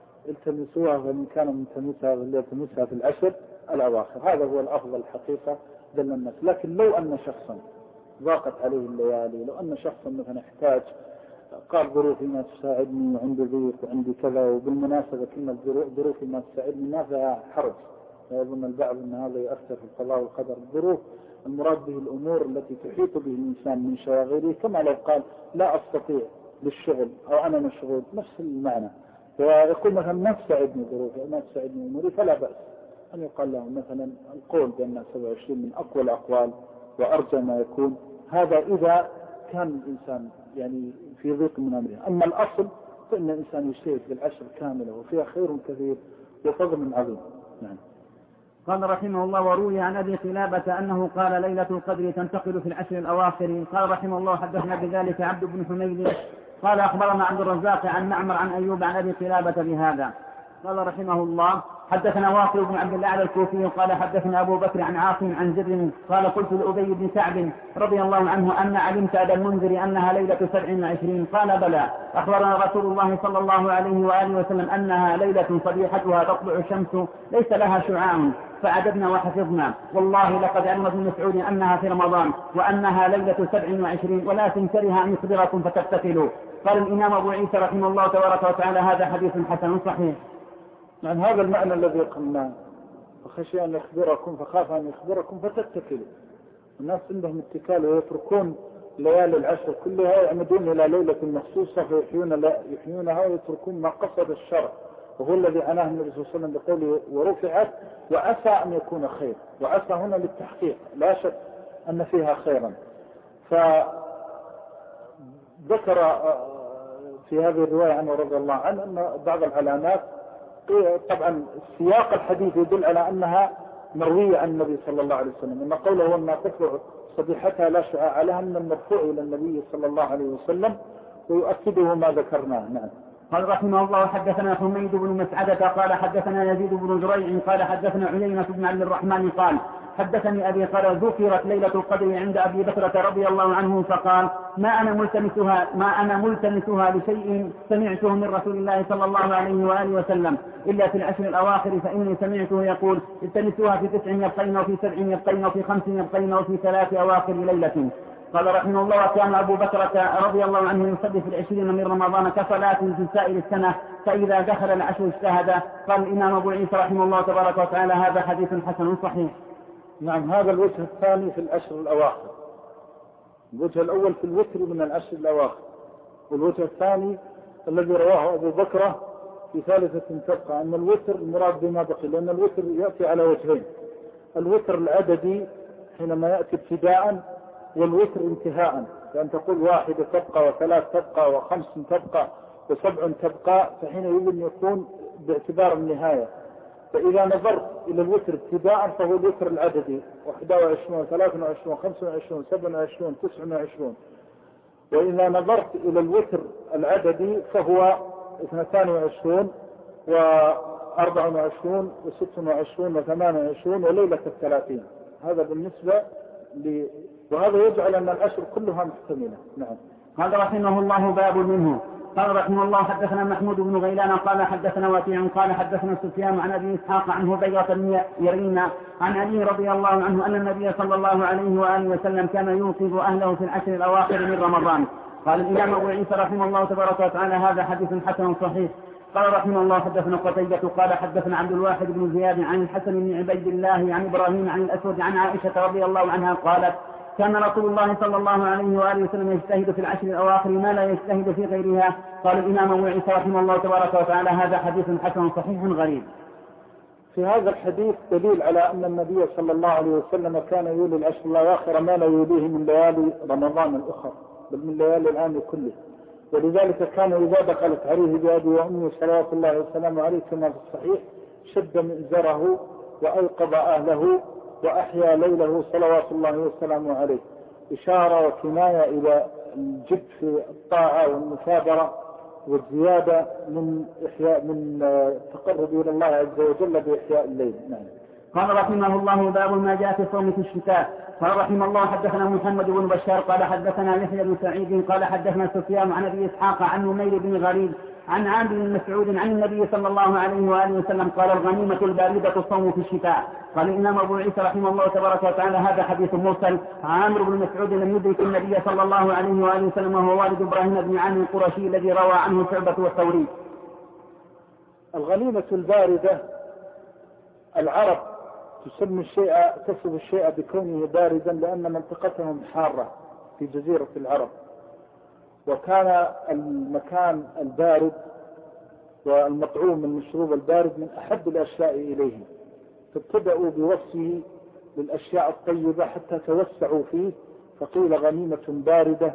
التمسوها فمن كان ملتمسها فليلتمسها في العشر الأواخر، هذا هو الأفضل الحقيقة دل الناس. لكن لو أن شخصا ضاقت عليه الليالي، لو أن شخصا مثلا احتاج قال ظروفي ما تساعدني وعندي ضيق وعندي كذا، وبالمناسبة كلمة ظروفي ما تساعدني ما فيها حرج، يظن البعض أن هذا يؤثر في القضاء والقدر. الظروف المراد به الأمور التي تحيط به الإنسان من شواغله، كما لو قال لا أستطيع للشغل أو أنا مشغول، نفس المعنى. ويقول مثلا ما تساعدني ظروفي ما تساعدني أموري، فلا بأس أن يقال له مثلا القول بأن 27 من أقوى الأقوال وأرجى ما يكون، هذا إذا كان الإنسان يعني في ضيق من أمره. أما الأصل فإن الإنسان يجتهد بالعشر كاملة وفيها خير كثير وفضل عظيم. نعم. قال رحمه الله: وروي عن أبي قلابة أنه قال ليلة القدر تنتقل في العشر الأواخر. قال رحمه الله: حدثنا بذلك عبد بن حميد قال أخبرنا عبد الرزاق عن معمر عن أيوب عن أبي قلابة بهذا. قال رحمه الله: حدثنا واصل بن عبد الله الكوفي قال حدثنا أبو بكر عن عاصم عن زر قال قلت لأبي بن كعب رضي الله عنه أن علمت أبا المنذر أنها ليلة 27؟ قال بلى، أخبرنا رسول الله صلى الله عليه وآله وسلم أنها ليلة صبيحتها تطلع الشمس ليس لها شعاع، فعددنا وحفظنا. والله لقد علم ابن مسعود أنها في رمضان وأنها ليلة 27، ولكن كره أن يخبركم فتتكلوا. قال الإمام أبو عيسى رحمه الله تبارك وتعالى: هذا حديث حسن صحيح. يعني هذا المعنى الذي قلناه، فخشي أن يخبركم فخاف أن يخبركم فتتكلوا. الناس عندهم اتكال ويتركون ليالي العشر كلها يعمدون إلى ليلة مخصوصة فيحيونها ويتركون ما قصد الشرع، وهو الذي عناه النبي صلى الله عليه وسلم بقوله ورفعت وعسى أن يكون خير، وعسى هنا للتحقيق لا شك أن فيها خيرا. فذكر في هذه الرواية عنه رضي الله عنه أن بعض العلامات، طبعا سياق الحديث يدل على أنها مروية عن النبي صلى الله عليه وسلم، أن قوله أنها تطلع صبيحتها لا شعاع لها من المرفوع إلى النبي صلى الله عليه وسلم، ويؤكده ما ذكرناه. نعم. قال رحمه الله: حدثنا حميد بن مسعدة قال حدثنا يزيد بن زريع قال حدثنا عيينة بن عبد الرحمن قال حدثني أبي قال ذكرت ليلة القدر عند أبي بكرة رضي الله عنه فقال: ما أنا ملتمسها لشيء سمعته من رسول الله صلى الله عليه وآله وسلم إلا في العشر الأواخر، فإني سمعته يقول: التمسوها في 9 يبقين وفي 7 يبقين وفي 5 يبقين وفي 3 أواخر ليلة. قال رحمه الله: وكان أبو بكرة رضي الله عنه يصلي في 20 من رمضان كصلاة في سائر السنة، فإذا دخل العشر اجتهد. قال الإمام أبو عيسى رحمه الله تبارك وتعالى: هذا حديث حسن صحيح. نعم. هذا الوجه الثاني في العشر الأواخر. الوجه الأول في الوتر من العشر الأواخر، والوجه الثاني الذي رواه أبو بكرة في ثالثة تبقى أن الوتر المراد بما بقي، لأن الوتر يأتي على وجهين: الوتر العددي حينما يأتي ابتداء والوتر انتهاء، لأن تقول 1 تبقى و3 تبقى و5 تبقى و7 تبقى، فحينئذ يكون باعتبار النهاية. فإذا نظرت إلى الوتر ابتداء فهو الوتر العددي 21 23 25 27 29. وإذا نظرت إلى الوتر العددي فهو 22 و24 و26 و28 وليلة 30. هذا بالنسبة وهذا يجعل أن العشر كلها محتملة. نعم. قال رحمه الله باب منه. قال رحمه الله حدثنا محمود بن غيلان قال حدثنا وكيع قال حدثنا سفيان عن أبي إسحاق عن هبيرة بن يرينا عن علي رضي الله عنه أن النبي صلى الله عليه وآله وسلم كان يوقظ أهله في العشر الأواخر من رمضان. قال الإمام أبو عيسى رحمه الله تبارك وتعالى هذا حديث حسن صحيح. قال رحمه الله حدثنا قتيبة قال حدثنا عبد الواحد بن زياد عن الحسن بن عبيد الله عن إبراهيم عن الأسود عن عائشة رضي الله عنها قالت كان رسول الله صلى الله عليه وآله وسلم يجتهد في العشر الأواخر ما لا يجتهد في غيرها. قال الإمام أبو عيسى رحمه الله تبارك وتعالى هذا حديث حسن صحيح غريب. في هذا الحديث دليل على أن النبي صلى الله عليه وسلم كان يولي العشر الأواخر ما لا يوليه من ليالي رمضان الأخر بل من ليالي العام كله. ولذلك كان إذا دخلت عليه بأبي وأمي صلوات الله وسلامه عليه كما في الصحيح شد مئزره وأيقظ أهله وأحيا ليله صلوات الله وسلامه عليه، إشارة وكناية إلى الجد في الطاعة والمثابرة والزيادة من تقرب إلى الله عز وجل بإحياء الليل. نعم. قال رحمه الله باب ما جاء في صوم في الشتاء. قال رحمه الله حدثنا محمد بن بشار قال حدثنا يحيى بن سعيد قال حدثنا سفيان عن أبي إسحاق عن نمير بن غريب عن عامر بن مسعود عن النبي صلى الله عليه وآله وسلم قال الغنيمة الباردة الصوم في الشتاء. قال الإمام أبو عيسى رحمه الله تبارك وتعالى هذا حديث مرسل. عامر بن مسعود لم يدرك النبي صلى الله عليه وآله وسلم وهو والد إبراهيم بن عامر القرشي الذي روى عنه شعبة والثوري. الغنيمة الباردة العرب تصف الشيء بكونه باردا لأن منطقتهم حارة في جزيرة العرب، وكان المكان البارد والمطعوم المشروب البارد من أحب الأشياء إليه، فابتدأوا بوصفه للأشياء الطيبة حتى توسعوا فيه فقيل غنيمة باردة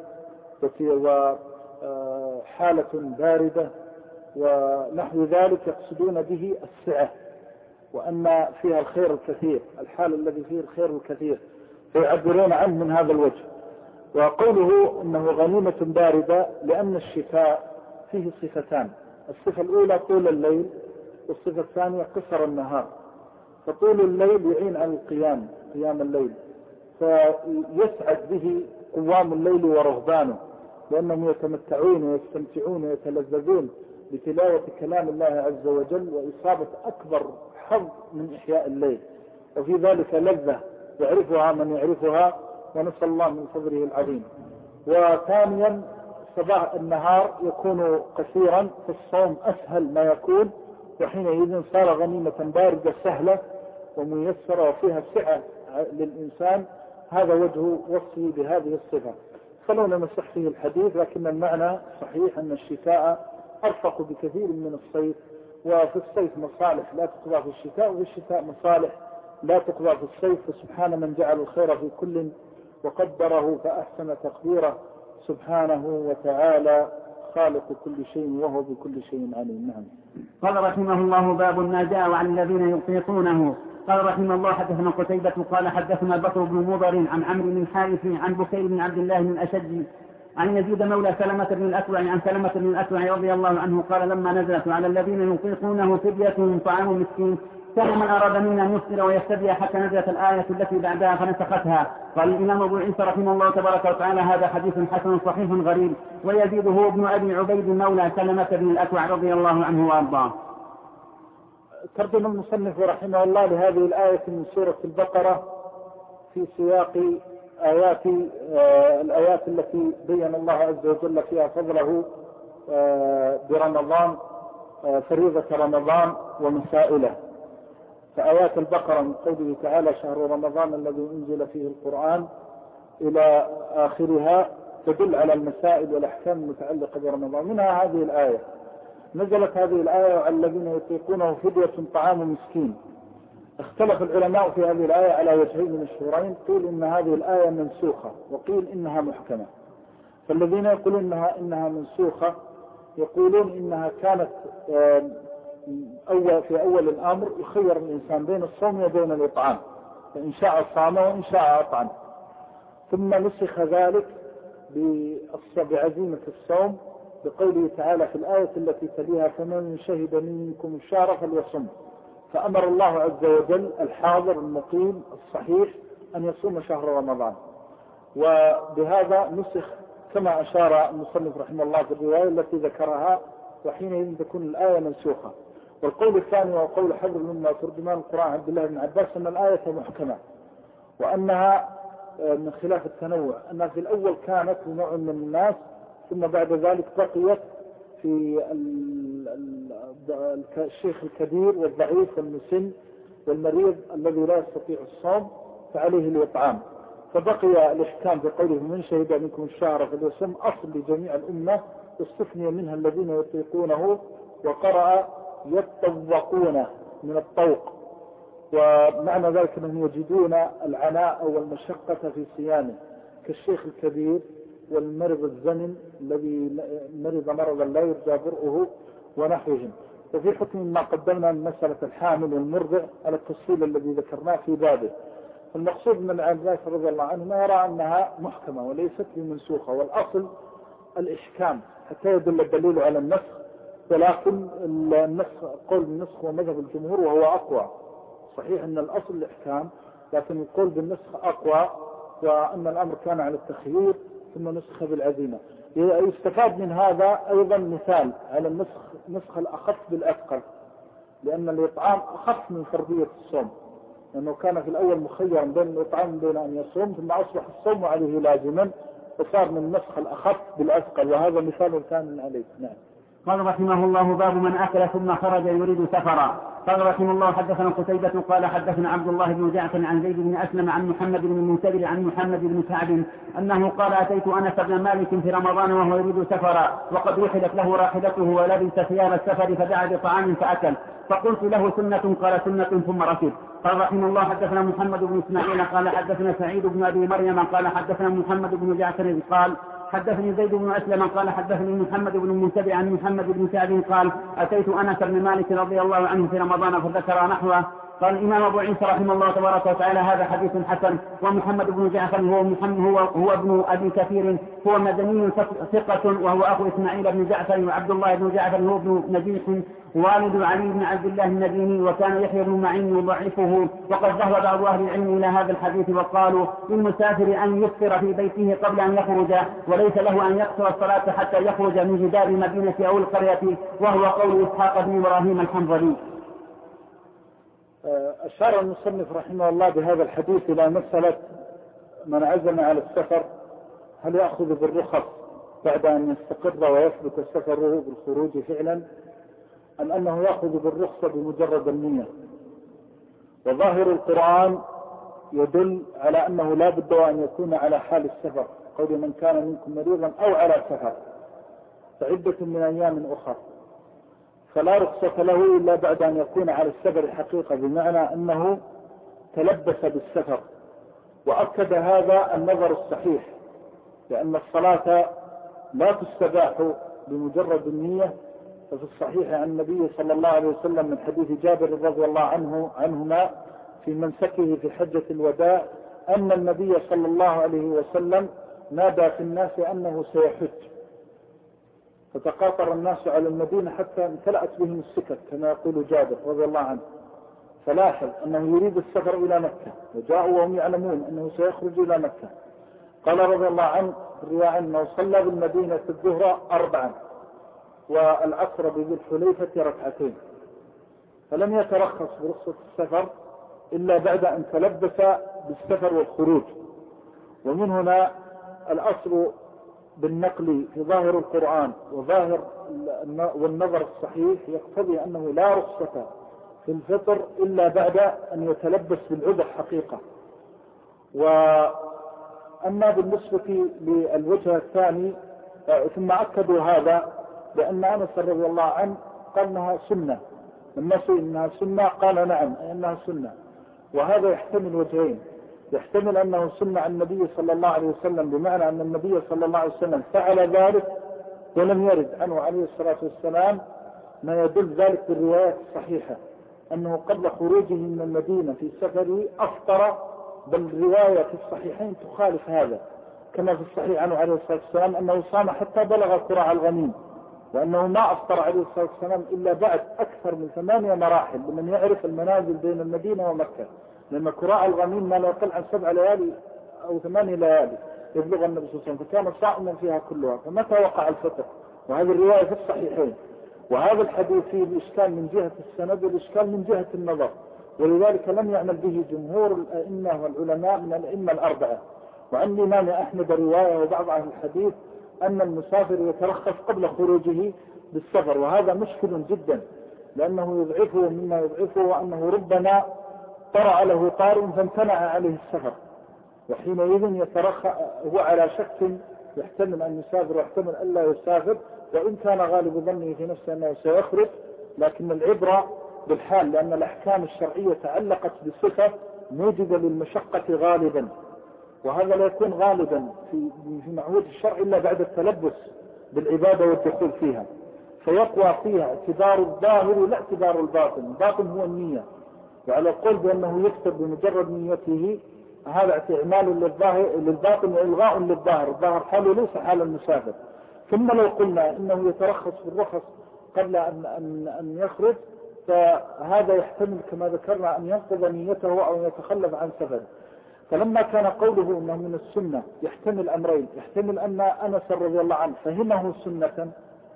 وحالة باردة ونحو ذلك، يقصدون به السعة وأن فيها الخير الكثير، الحال الذي فيه الخير الكثير، فيعبرون عنه من هذا الوجه. وقوله أنه غنيمة باردة لأن الشتاء فيه صفتان، الصفة الأولى طول الليل والصفة الثانية قصر النهار. فطول الليل يعين على قيام الليل، فيسعد به قوام الليل ورهبانه لأنهم يتمتعون ويستمتعون ويتلذذون بتلاوة كلام الله عز وجل وإصابة أكبر حظ من إحياء الليل، وفي ذلك لذة يعرفها من يعرفها ونسأل الله من فضله العظيم. وثانيا صباح النهار يكون قصيرا فالصوم أسهل ما يكون، وحينئذ صار غنيمة باردة سهلة وميسرة وفيها سعة للإنسان. هذا وجه وصفه بهذه الصفة. خلونا نصح فيه الحديث، لكن المعنى صحيح أن الشتاء أرفق بكثير من الصيف، وفي الصيف مصالح لا تقضى في الشتاء، وفي الشتاء مصالح لا تقضى في الصيف. فسبحان من جعل الخير في كل وقدره فأحسن تقديره، سبحانه وتعالى خالق كل شيء وهو بكل شيء عليم. نعم. قال رحمه الله باب ما جاء عن الذين يطيقونه. قال رحمه الله حدثنا قتيبة قال حدثنا بكر بن مضر عن عمرو بن حارث عن بكير بن عبد الله بن أشج عن يزيد مولى سلمة بن الأكوع عن سلمة بن الأكوع رضي الله عنه قال لما نزلت على الذين يطيقونه فدية طعام مسكين كان من أراد منا أن يفطر ويستبيع حتى نزلت الآية التي بعدها فنسختها. قال الإمام أبو عيسى رحمه الله تبارك وتعالى هذا حديث حسن صحيح غريب. ويزيد هو ابن أبي عبيد مولى سلمة بن الأكوع رضي الله عنه وأرضاه. ترجم المصنف رحمه الله لهذه الآية من سورة البقرة في سياق الآيات التي بين الله عز وجل فيها فضله برمضان، فريضة رمضان ومسائله. فآيات البقرة من قوله تعالى شهر رمضان الذي أنزل فيه القرآن إلى آخرها تدل على المسائل والأحكام المتعلقة برمضان. منها هذه الآية، نزلت هذه الآية على الذين يطيقونه فدية طعام مسكين. اختلف العلماء في هذه الآية على وجهين مشهورين، قيل إن هذه الآية منسوخة وقيل إنها محكمة. فالذين يقولون إنها منسوخة يقولون إنها كانت في أول الأمر يخير الإنسان بين الصوم وبين الإطعام، فإن شاء صام وإن شاء أطعم، ثم نسخ ذلك بعزيمة الصوم بقوله تعالى في الآية التي تليها فمن شهد منكم الشهر فليصم، فأمر الله عز وجل الحاضر المقيم الصحيح أن يصوم شهر رمضان. وبهذا نسخ كما أشار المصنف رحمه الله في الرواية التي ذكرها، وحينئذ تكون الآية منسوخة. والقول الثاني وقول حبر الأمة ترجمان القرآن عبد الله بن عباس أن الآية محكمة، وأنها من خلاف التنوع، أنها في الأول كانت لنوع من الناس، ثم بعد ذلك بقيت في الشيخ الكبير والضعيف والمسن والمريض الذي لا يستطيع الصوم فعليه الإطعام. فبقي الإحكام بقوله من شهد منكم الشهر فليصم أصل لجميع الأمة، استثني منها الذين يطيقونه، وقرأ يتطوقون من الطوق، ومعنى ذلك أنهم يجدون العناء والمشقة في صيامه، كالشيخ الكبير والمرض الزمن الذي مرض مرضا لا يرجى برؤه ونحوهم. وفي حكم ما قدمنا من مسألة الحامل والمرضع على التفصيل الذي ذكرناه في بابه. المقصود من العباس رضي الله عنه يرى أنها محكمة وليست بمنسوخة، والأصل الإحكام حتى يدل الدليل على النسخ، ولكن النسخ قول بالنسخ هو مذهب الجمهور وهو أقوى. صحيح أن الأصل الإحكام، لكن القول بالنسخ أقوى، وأن الأمر كان على التخيير ثم نسخ بالعزيمة. يستفاد من هذا أيضا مثال على نسخ الأخف بالأثقل، لأن الإطعام أخف من فرضية الصوم، لأنه كان في الأول مخيرا بين الإطعام بين أن يصوم، ثم أصبح الصوم عليه لازما، وصار من نسخ الأخف بالأثقل، وهذا مثال ثاني عليه. نعم. قال رحمه الله باب من أكل ثم خرج يريد سفرا. قال رحمه الله حدثنا قتيبة قال حدثنا عبد الله بن جعفر عن زيد بن أسلم عن محمد بن المنكدر عن محمد بن سعد أنه قال أتيت أنس بن مالك في رمضان وهو يريد سفرا، وقد وحدت له راحلته ولبس ثياب السفر فدعا بطعام فأكل، فقلت له سنة؟ قال سنة ثم ركب. قال رحمه الله حدثنا محمد بن إسماعيل قال حدثنا سعيد بن أبي مريم قال حدثنا محمد بن جعفر قال حدثني زيد بن أسلم قال حدثني محمد بن المنكدر عن محمد بن سعد قال أتيت أنس بن مالك رضي الله عنه في رمضان فذكر نحوه. قال الإمام أبو عيسى رحمه الله تبارك وتعالى هذا حديث حسن. ومحمد بن جعفر هو ابن أبي كثير، هو مدني ثقة، وهو أخو إسماعيل بن جعفر، وعبد الله بن جعفر هو ابن نجيح والد علي بن عبد الله المديني، وكان يحيى بن معين يضعفه. وقد ذهب بعض أهل العلم إلى هذا الحديث وقالوا للمسافر أن يفطر في بيته قبل أن يخرج، وليس له أن يقصر الصلاة حتى يخرج من جدار المدينة أو القرية، وهو قول إسحاق بن إبراهيم الحنظلي. أشار المصنف رحمه الله بهذا الحديث إلى مسألة من عزم على السفر هل يأخذ بالرخص بعد أن يستقر ويثبت سفره بالخروج فعلا، أم أنه يأخذ بالرخصة بمجرد النية. وظاهر القرآن يدل على أنه لا بد أن يكون على حال السفر، قول من كان منكم مريضا أو على سفر فعدة من أيام أخرى، فلا رخصة له إلا بعد أن يكون على السفر حقيقة، بمعنى أنه تلبس بالسفر. وأكد هذا النظر الصحيح، لأن الصلاة لا تستباح بمجرد النية. ففي الصحيح عن النبي صلى الله عليه وسلم من حديث جابر رضي الله عنهما في منسكه في حجة الوداع أن النبي صلى الله عليه وسلم نادى في الناس أنه سيحج، فتقاطر الناس على المدينة حتى امتلأت بهم السكك كما يقول جابر رضي الله عنه، فلاحظ أنه يريد السفر إلى مكة، وجاءوا وهم يعلمون أنه سيخرج إلى مكة. قال رضي الله عنه في الرواية أنه صلى بالمدينة الظهر 4 والعصر بذي الحليفة 2، فلم يترخص برخصة السفر إلا بعد أن تلبس بالسفر والخروج. ومن هنا الأصل بالنقل في ظاهر القرآن وظاهر والنظر الصحيح يقتضي أنه لا رخصة في الفطر إلا بعد أن يتلبس بالعذر حقيقة. وأما بالنسبة للوجه الثاني ثم أكدوا هذا لأن أنس رضي الله عنه قال أنها سنة، لما سئل إنها سنة قال نعم أي أنها سنة. وهذا يحتمل وجهين، يحتمل أنه سنة عن النبي صلى الله عليه وسلم بمعنى أن النبي صلى الله عليه وسلم فعل ذلك ولم يرد عنه عليه الصلاة والسلام ما يدل ذلك بالروايات الصحيحة أنه قبل خروجه من المدينة في سفره أفطر، بل الرواية في الصحيحين تخالف هذا، كما في الصحيح عنه عليه الصلاة والسلام أنه صام حتى بلغ قرع الغميم، وأنه ما أفطر عليه الصلاة والسلام إلا بعد أكثر من 8 مراحل لمن يعرف المنازل بين المدينة ومكة، لأن قراء الغميم ما لا يقل عن 7 ليالي أو 8 ليالي يبلغ النبي صلى الله عليه وسلم، فكان صائما فيها كلها، فمتى وقع الفطر؟ وهذه الرواية في الصحيحين. وهذا الحديث فيه الإشكال من جهة السند والإشكال من جهة النظر، ولذلك لم يعمل به جمهور الأئمة والعلماء من الأئمة الأربعة. وعن الإمام أحمد رواية وبعض أهل الحديث أن المسافر يترخص قبل خروجه بالسفر، وهذا مشكل جدا لأنه يضعفه مما يضعفه، وأنه ربما طرأ له طارئ فامتنع عليه السفر، وحينئذ يترخى هو على شك، يحتمل أن يسافر ويحتمل أن لا يسافر، وإن كان غالب ظنه في نفسه أنه سيخرج، لكن العبرة بالحال، لأن الأحكام الشرعية تعلقت بصفة موجبة للمشقة غالبا، وهذا لا يكون غالبا في معهود الشرع إلا بعد التلبس بالعبادة والدخول فيها، فيقوى فيها اعتبار الظاهر لا اعتبار الباطن. الباطن هو النية، وعلى القول بأنه يكتب بمجرد نيته هذا اعتمال للباطن وإلغاء للظاهر، الظاهر حاله ليس حال المسافر. ثم لو قلنا إنه يترخص بالرخص قبل أن يخرج، فهذا يحتمل كما ذكرنا أن ينقض نيته أو يتخلف عن سفره. فلما كان قوله إنه من السنة يحتمل أمرين، يحتمل أن أنس رضي الله عنه فهمه سنة،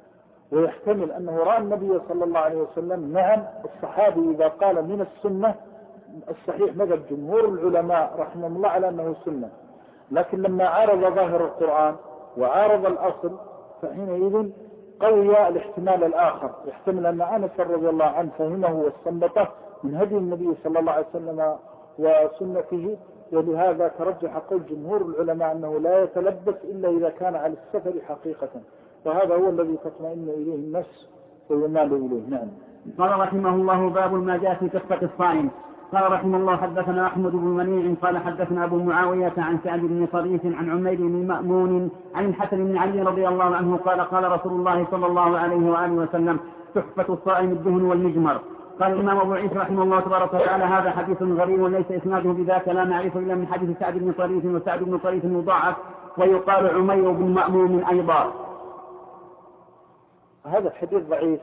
ويحتمل أنه رأى النبي صلى الله عليه وسلم. نعم، الصحابي إذا قال من السنة الصحيح مذهب جمهور العلماء رحمه الله على أنه سنة، لكن لما عارض ظاهر القرآن وعارض الأصل فحينئذ قوي الاحتمال الآخر، يحتمل أن أنس رضي الله عنه فهمه واستنبطه من هدي النبي صلى الله عليه وسلم وسنته، ولهذا ترجح قول جمهور العلماء أنه لا يتلبس إلا إذا كان على السفر حقيقة، وهذا هو الذي تطمئن إليه النفس ويمال إليه. نعم. قال رحمه الله: باب ما جاء في قصة الصائم. قال رحمه الله: حدثنا أحمد بن منيع قال حدثنا أبو معاوية عن سعد بن طريف عن عمير بن مأمون عن الحسن بن علي رضي الله عنه قال: قال رسول الله صلى الله عليه وآله وسلم: تحفة الصائم الدهن والمجمر. قال الإمام أبو عيسى رحمه الله تبارك وتعالى: هذا حديث غريب وليس إسناده بذاك، لا نعرف إلا من حديث سعد بن طريف، وسعد بن طريف مضاعف، ويقال عمير بن مأمون أيضا. هذا الحديث ضعيف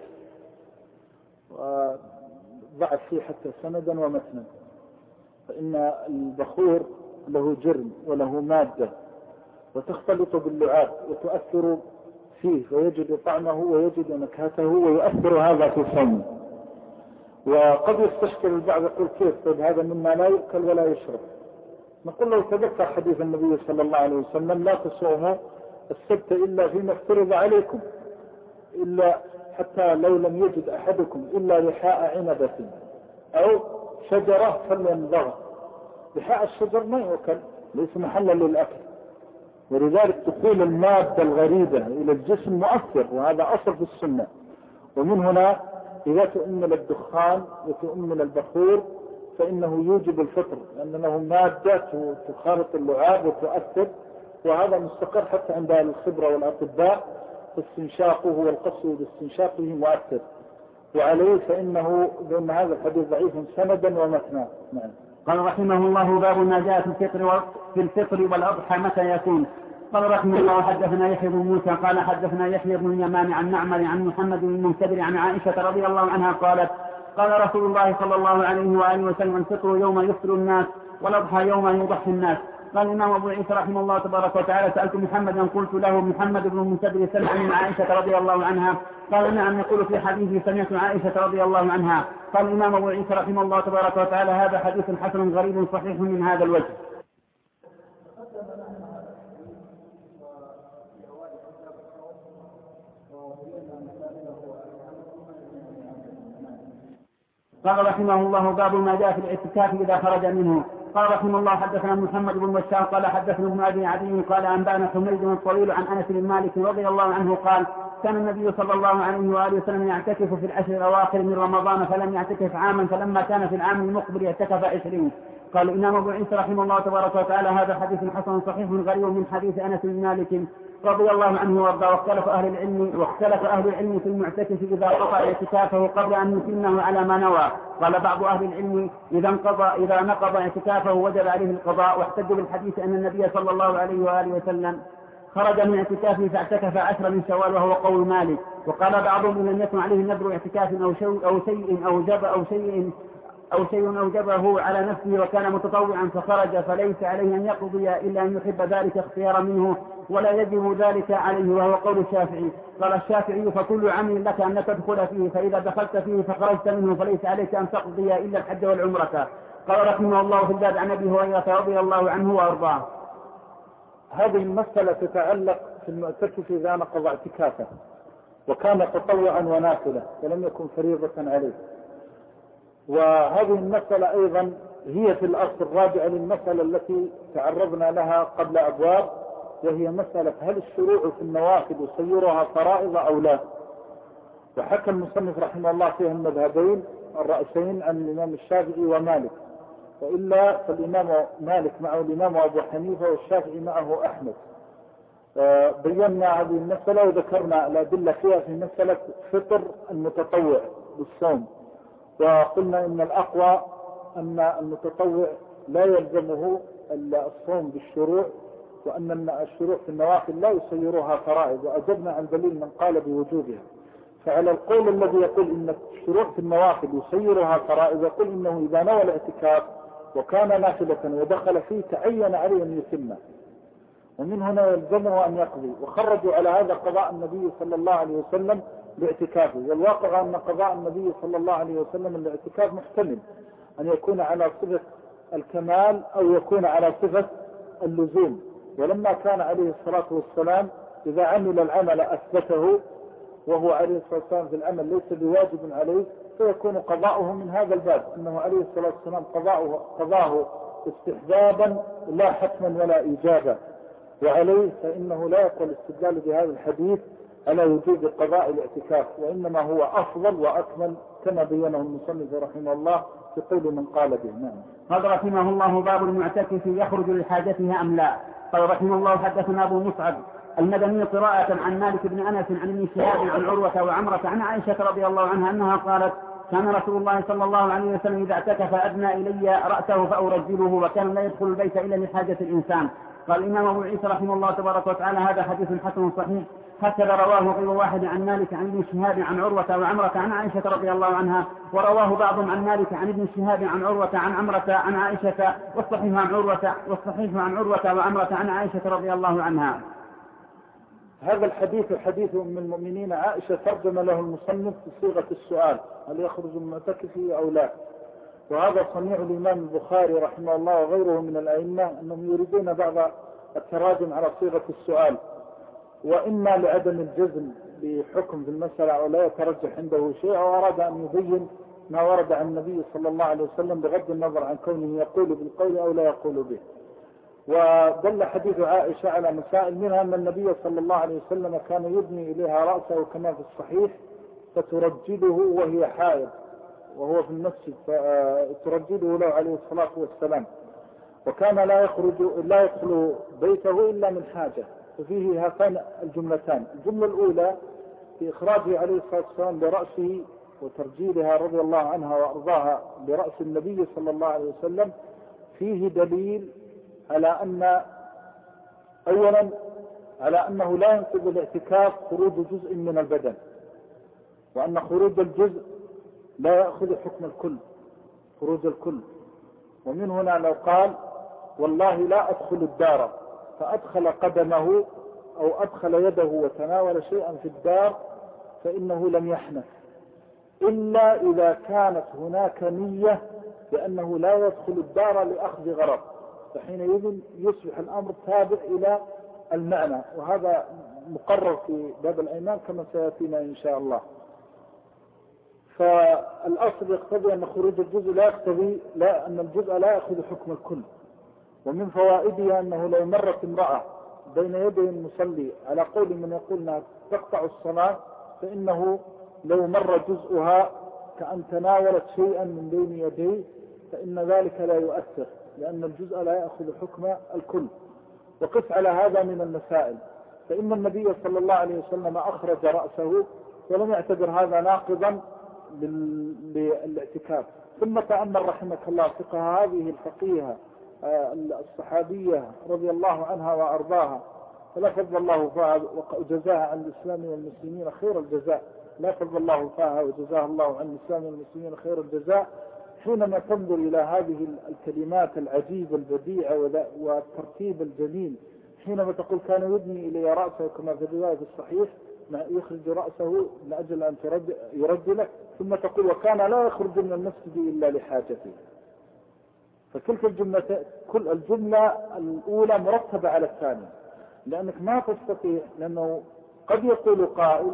وضعف فيه حتى سندا ومتنا، فإن البخور له جرم وله مادة وتختلط باللعاب وتؤثر فيه، ويجد طعمه ويجد نكهته ويؤثر هذا في صومه. وقد يستشكل البعض يقول: كيف؟ طيب هذا مما لا يؤكل ولا يشرب. نقول له: تذكر حديث النبي صلى الله عليه وسلم: لا تصوموا السبت إلا فيما افترض عليكم، إلا حتى لو لم يجد أحدكم إلا لحاء عنبة أو شجرة فلينضغ. لحاء الشجر ما يؤكل، ليس محلا للأكل، ولذلك دخول المادة الغريبة إلى الجسم مؤثر، وهذا أصل في السنة. ومن هنا إذا تؤمل الدخان وتؤمل البخور فإنه يوجب الفطر، لأن له مادة تخالط اللعاب وتؤثر، وهذا مستقر حتى عند الخبرة والأطباء، فاستنشاقه والقصد باستنشاقه مؤثر، وعليه فإنه بأن هذا الحديث ضعيف سندا ومتنا. نعم. قال رحمه الله: باب ما جاء في الفطر والأضحى متى يكون. قال رحمه الله: حدثنا يحيى بن موسى قال حدثنا يحيى بن اليمان عن معمر عن محمد بن المنكدر عن عائشة رضي الله عنها قالت: قال رسول الله صلى الله عليه وآله وسلم: الفطر يوم يفطر الناس والأضحى يوم يضحي الناس. قال الإمام أبو عيسى رحمه الله تبارك وتعالى: سألت محمدا قلت له: محمد بن المنكدر سمع من عائشة رضي الله عنها؟ قال: نعم. يقول في حديثه: سمعت عائشة رضي الله عنها. قال الإمام أبو عيسى رحمه الله تبارك وتعالى: هذا حديث حسن غريب صحيح من هذا الوجه. قال رحمه الله: باب ما جاء في الاعتكاف إذا خرج منه. قال رحمه الله: حدثنا محمد بن بشار قال حدثنا ابن أبي عدي قال أنبأنا حميد الطويل عن أنس بن مالك رضي الله عنه قال: كان النبي صلى الله عليه وآله وسلم يعتكف في العشر الأواخر من رمضان فلم يعتكف عاما، فلما كان في العام المقبل اعتكف 20. قال الإمام أبو عيسى رحمه الله تبارك وتعالى هذا حديث حسن صحيح غريب من حديث أنس بن مالك رضي الله عنه وارضاه. واختلف أهل العلم في المعتكف إذا قطع اعتكافه قبل أن يتمه على ما نوى. قال بعض أهل العلم إذا نقض اعتكافه وجب عليه القضاء، واحتج بالحديث أن النبي صلى الله عليه وآله وسلم خرج من اعتكافه فاعتكف 10 من شوال وهو قول مالك. وقال بعضهم إن لم يكن عليه نذر اعتكاف أو شيء أوجبه على نفسه وكان متطوعا فخرج فليس عليه أن يقضي إلا أن يحب ذلك اختيارا منه ولا يجب ذلك عليه، وهو قول الشافعي. قال الشافعي فكل عمل لك أن تدخل فيه، فإذا دخلت فيه فخرجت منه فليس عليك أن تقضي إلا الحج والعمرة. قال رحمه الله في الباب عن أبي هريرة رضي الله عنه وأرضاه. هذه المسألة تتعلق في المعتكف إذا نقض اعتكافه وكان تطوعا ونافلة ولم يكن فريضة عليه. وهذه المسألة أيضا هي في الأصل راجعة للمسألة التي تعرضنا لها قبل أبواب، وهي مسألة هل الشروع في النوافل يصيرها فرائض أو لا. وحكى المصنف رحمه الله فيها المذهبين الرئيسين عن الإمام الشافعي ومالك، وإلا فالإمام مالك معه الإمام أبو حنيفة والشافعي معه أحمد. بينا هذه المسألة وذكرنا الأدلة فيها في مسألة فطر المتطوع بالصوم، وقلنا إن الأقوى أن المتطوع لا يلزمه الصوم بالشروع، وأن الشروع في النوافل لا يصيرها فرائض، وأجبنا عن دليل من قال بوجوبها. فعلى القول الذي يقول إن الشروع في النوافل يصيرها فرائض يقول إنه إذا نوى الاعتكاف وكان نافلة ودخل فيه تعين عليه أن يتمه، ومن هنا يلزمه أن يقضي. وخرجوا على هذا قضاء النبي صلى الله عليه وسلم باعتكافه. والواقع أن قضاء النبي صلى الله عليه وسلم الاعتكاف محتمل أن يكون على صفة الكمال أو يكون على صفة اللزوم. ولما كان عليه الصلاة والسلام إذا عمل العمل أثبته، وهو عليه الصلاة والسلام في العمل ليس بواجب عليه، فيكون قضاؤه من هذا الباب، أنه عليه الصلاة والسلام قضاه استحبابا لا حتما ولا إيجابا. وعليه فإنه لا يقول الاستدلال بهذا الحديث على وجود قضاء الاعتكاف، وإنما هو أفضل وأكمل كما بينه المصنف رحمه الله في قول من قال به. نعم. قال رحمه الله باب المعتكف يخرج لحاجتها أم لا. قال رحمه الله حدثنا أبو مصعب المدني قراءة عن مالك بن أنس عن ابن شهاب عن عروة وعمرة عن عائشة رضي الله عنها أنها قالت كان رسول الله صلى الله عليه وسلم إذا اعتكف أدنى إلي رأسه فأرجله، وكان لا يدخل البيت إلا لحاجة الإنسان. قال الإمام أبو عيسى رحمه الله تبارك وتعالى هذا حديث حسن صحيح، هكذا رواه غير واحد عن مالك عن ابن شهاب عن عروة وعمرة عن عائشة رضي الله عنها، ورواه بعض عن مالك عن ابن شهاب عن عروة عن عمرة عن عائشة، والصحيح عن عروة وعمرة عن عائشة رضي الله عنها. هذا الحديث حديث أم المؤمنين عائشة ترجم له المصنف بصيغة السؤال هل يخرج المعتكف أو لا. وهذا صنيع الإمام البخاري رحمه الله وغيره من الأئمة أنهم يريدون بعض التراجم على صيغة السؤال، وإما لعدم الجزم بحكم في المسألة أو لا يترجح عنده شيء، أو أراد أن يبين ما ورد عن النبي صلى الله عليه وسلم بغض النظر عن كونه يقول بالقول أو لا يقول به. ودل حديث عائشة على مسائل، منها أن النبي صلى الله عليه وسلم كان يبني إليها رأسه كما في الصحيح فترجله وهي حائض وهو في المسجد، فترجله له عليه الصلاة والسلام. وكان لا يدخل بيته إلا من حاجة. وفيه هاتان الجملتان: الجملة الأولى في إخراجه عليه الصلاة والسلام برأسه وترجيلها رضي الله عنها وأرضاها برأس النبي صلى الله عليه وسلم، فيه دليل على أن أولا على أنه لا ينقض الاعتكاف خروج جزء من البدن، وأن خروج الجزء لا يأخذ حكم الكل، خروج الكل. ومن هنا لو قال والله لا أدخل الدار فأدخل قدمه أو أدخل يده وتناول شيئا في الدار فإنه لم يحنث، إلا إذا كانت هناك نية بأنه لا يدخل الدار لأخذ غرض، فحينئذ يصبح الأمر تابع إلى المعنى. وهذا مقرر في باب الأيمان كما سيأتينا إن شاء الله. فالأصل يقتضي أن خروج الجزء لا يقتضي أن الجزء لا يأخذ حكم الكل. ومن فوائدها أنه لو مرت امرأة بين يدي المصلي على قول من يقول انها تقطع الصلاة، فإنه لو مر جزءها كأن تناولت شيئا من بين يديه فإن ذلك لا يؤثر، لأن الجزء لا يأخذ حكم الكل. وقف على هذا من المسائل، فإن النبي صلى الله عليه وسلم أخرج رأسه ولم يعتبر هذا ناقضا للاعتكاف. ثم تأمل رحمك الله فقه هذه الفقيهة الصحابية رضي الله عنها وأرضاها، فلا فضل الله فيها وجزاها عن الإسلام والمسلمين خير الجزاء، لا فضل الله فيها وجزاها الله عن الإسلام والمسلمين خير الجزاء، حينما تنظر إلى هذه الكلمات العجيبة البديعة والترتيب الجميل، حينما تقول كان يدني إلي رأسه كما في الرواية الصحيح يخرج رأسه من أجل أن يرجله، ثم تقول وكان لا يخرج من المسجد إلا لحاجته. كل الجملة الأولى مرتبة على الثانية، لأنك ما تستطيع، لأنه قد يقول قائل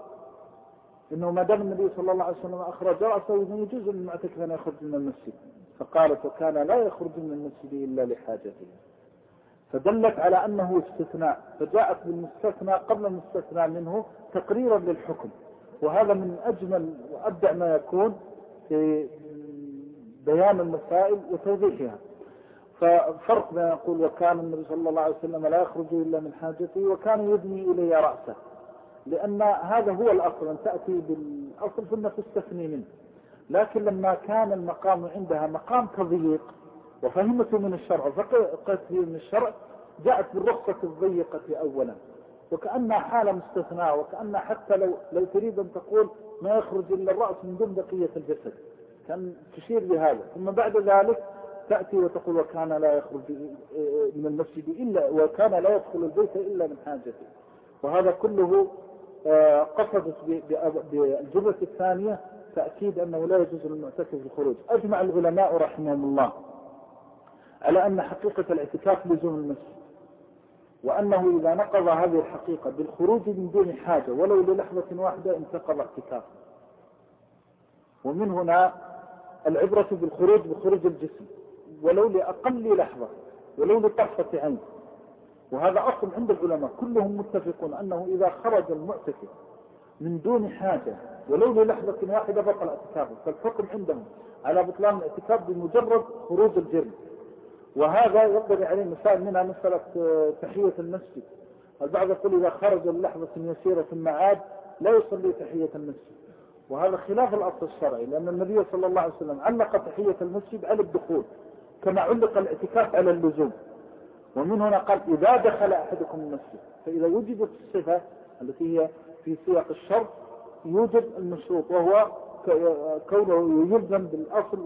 إنه ما دام النبي صلى الله عليه وسلم أخرج رأسه يجوز للمعتكف أن يخرج من المسجد، فقالت وكان لا يخرج من المسجد إلا لحاجته، فدلت على أنه استثناء، فجاءت بالمستثنى قبل المستثنى منه تقريرا للحكم. وهذا من أجمل وأبدع ما يكون في بيان المسائل وتوضيحها. ففرق بين يقول وكان النبي صلى الله عليه وسلم لا يخرج إلا من حاجته وكان يدني إلي رأسه، لأن هذا هو الأصل، أن تأتي بالأصل ثم تستثني منه. لكن لما كان المقام عندها مقام تضييق وفهمته من الشرع فقهت من الشرع، جاءت بالرخصة الضيقة أولا، وكأنها حالة مستثناء، وكأنها حتى لو تريد أن تقول ما يخرج إلا الرأس من دون بقية الجسد كان تشير بهذا. ثم بعد ذلك تأتي وتقول وكان لا يخرج من المسجد إلا وكان لا يدخل البيت إلا من حاجته. وهذا كله قصدت بالجملة الثانية تأكيد أنه لا يجوز للمعتكف الخروج. أجمع العلماء رحمهم الله على أن حقيقة الاعتكاف لزوم المسجد، وأنه إذا نقض هذه الحقيقة بالخروج من دون حاجة ولو للحظة واحدة انتقض اعتكافه. ومن هنا العبرة بالخروج بخروج الجسم ولو لأقل لحظة ولو لطرفة عين، وهذا أصل عند العلماء كلهم متفقون أنه إذا خرج المعتكف من دون حاجة ولو للحظة واحدة بطل اعتكافه، فالحكم عندهم على بطلان الاعتكاف بمجرد خروج الجرم. وهذا يقضي عليه مسائل منها مسألة تحية المسجد. البعض يقول إذا خرج للحظة يسيرة ثم عاد لا يصلي تحية المسجد، وهذا خلاف الأصل الشرعي، لأن النبي صلى الله عليه وسلم علق تحية المسجد على الدخول كما علق الاعتكاف على اللزوم. ومن هنا قال إذا دخل أحدكم المسجد، فإذا وجدت الصفة التي هي في سياق الشرط يوجد المشروط وهو كونه يلزم بالأصل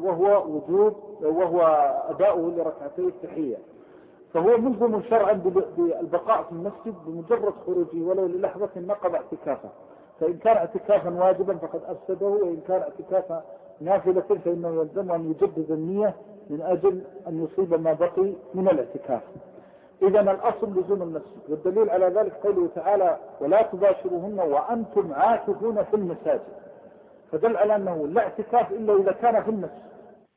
وهو أداؤه لركعتي التحية، فهو ملزم شرعا بالبقاء في المسجد بمجرد خروجه ولو للحظة نقض اعتكافه. فإن كان اعتكافا واجبا فقد أفسده، وإن كان اعتكافا نافلة فإنه يلزم أن يجدد النية من أجل أن يصيب ما بقي من الاعتكاف. إذن الأصل لزوم المسجد، والدليل على ذلك قوله تعالى ولا تباشروهن وأنتم عاكفون في المساجد، فدل على أنه لا اعتكاف إلا إذا كان في المسجد،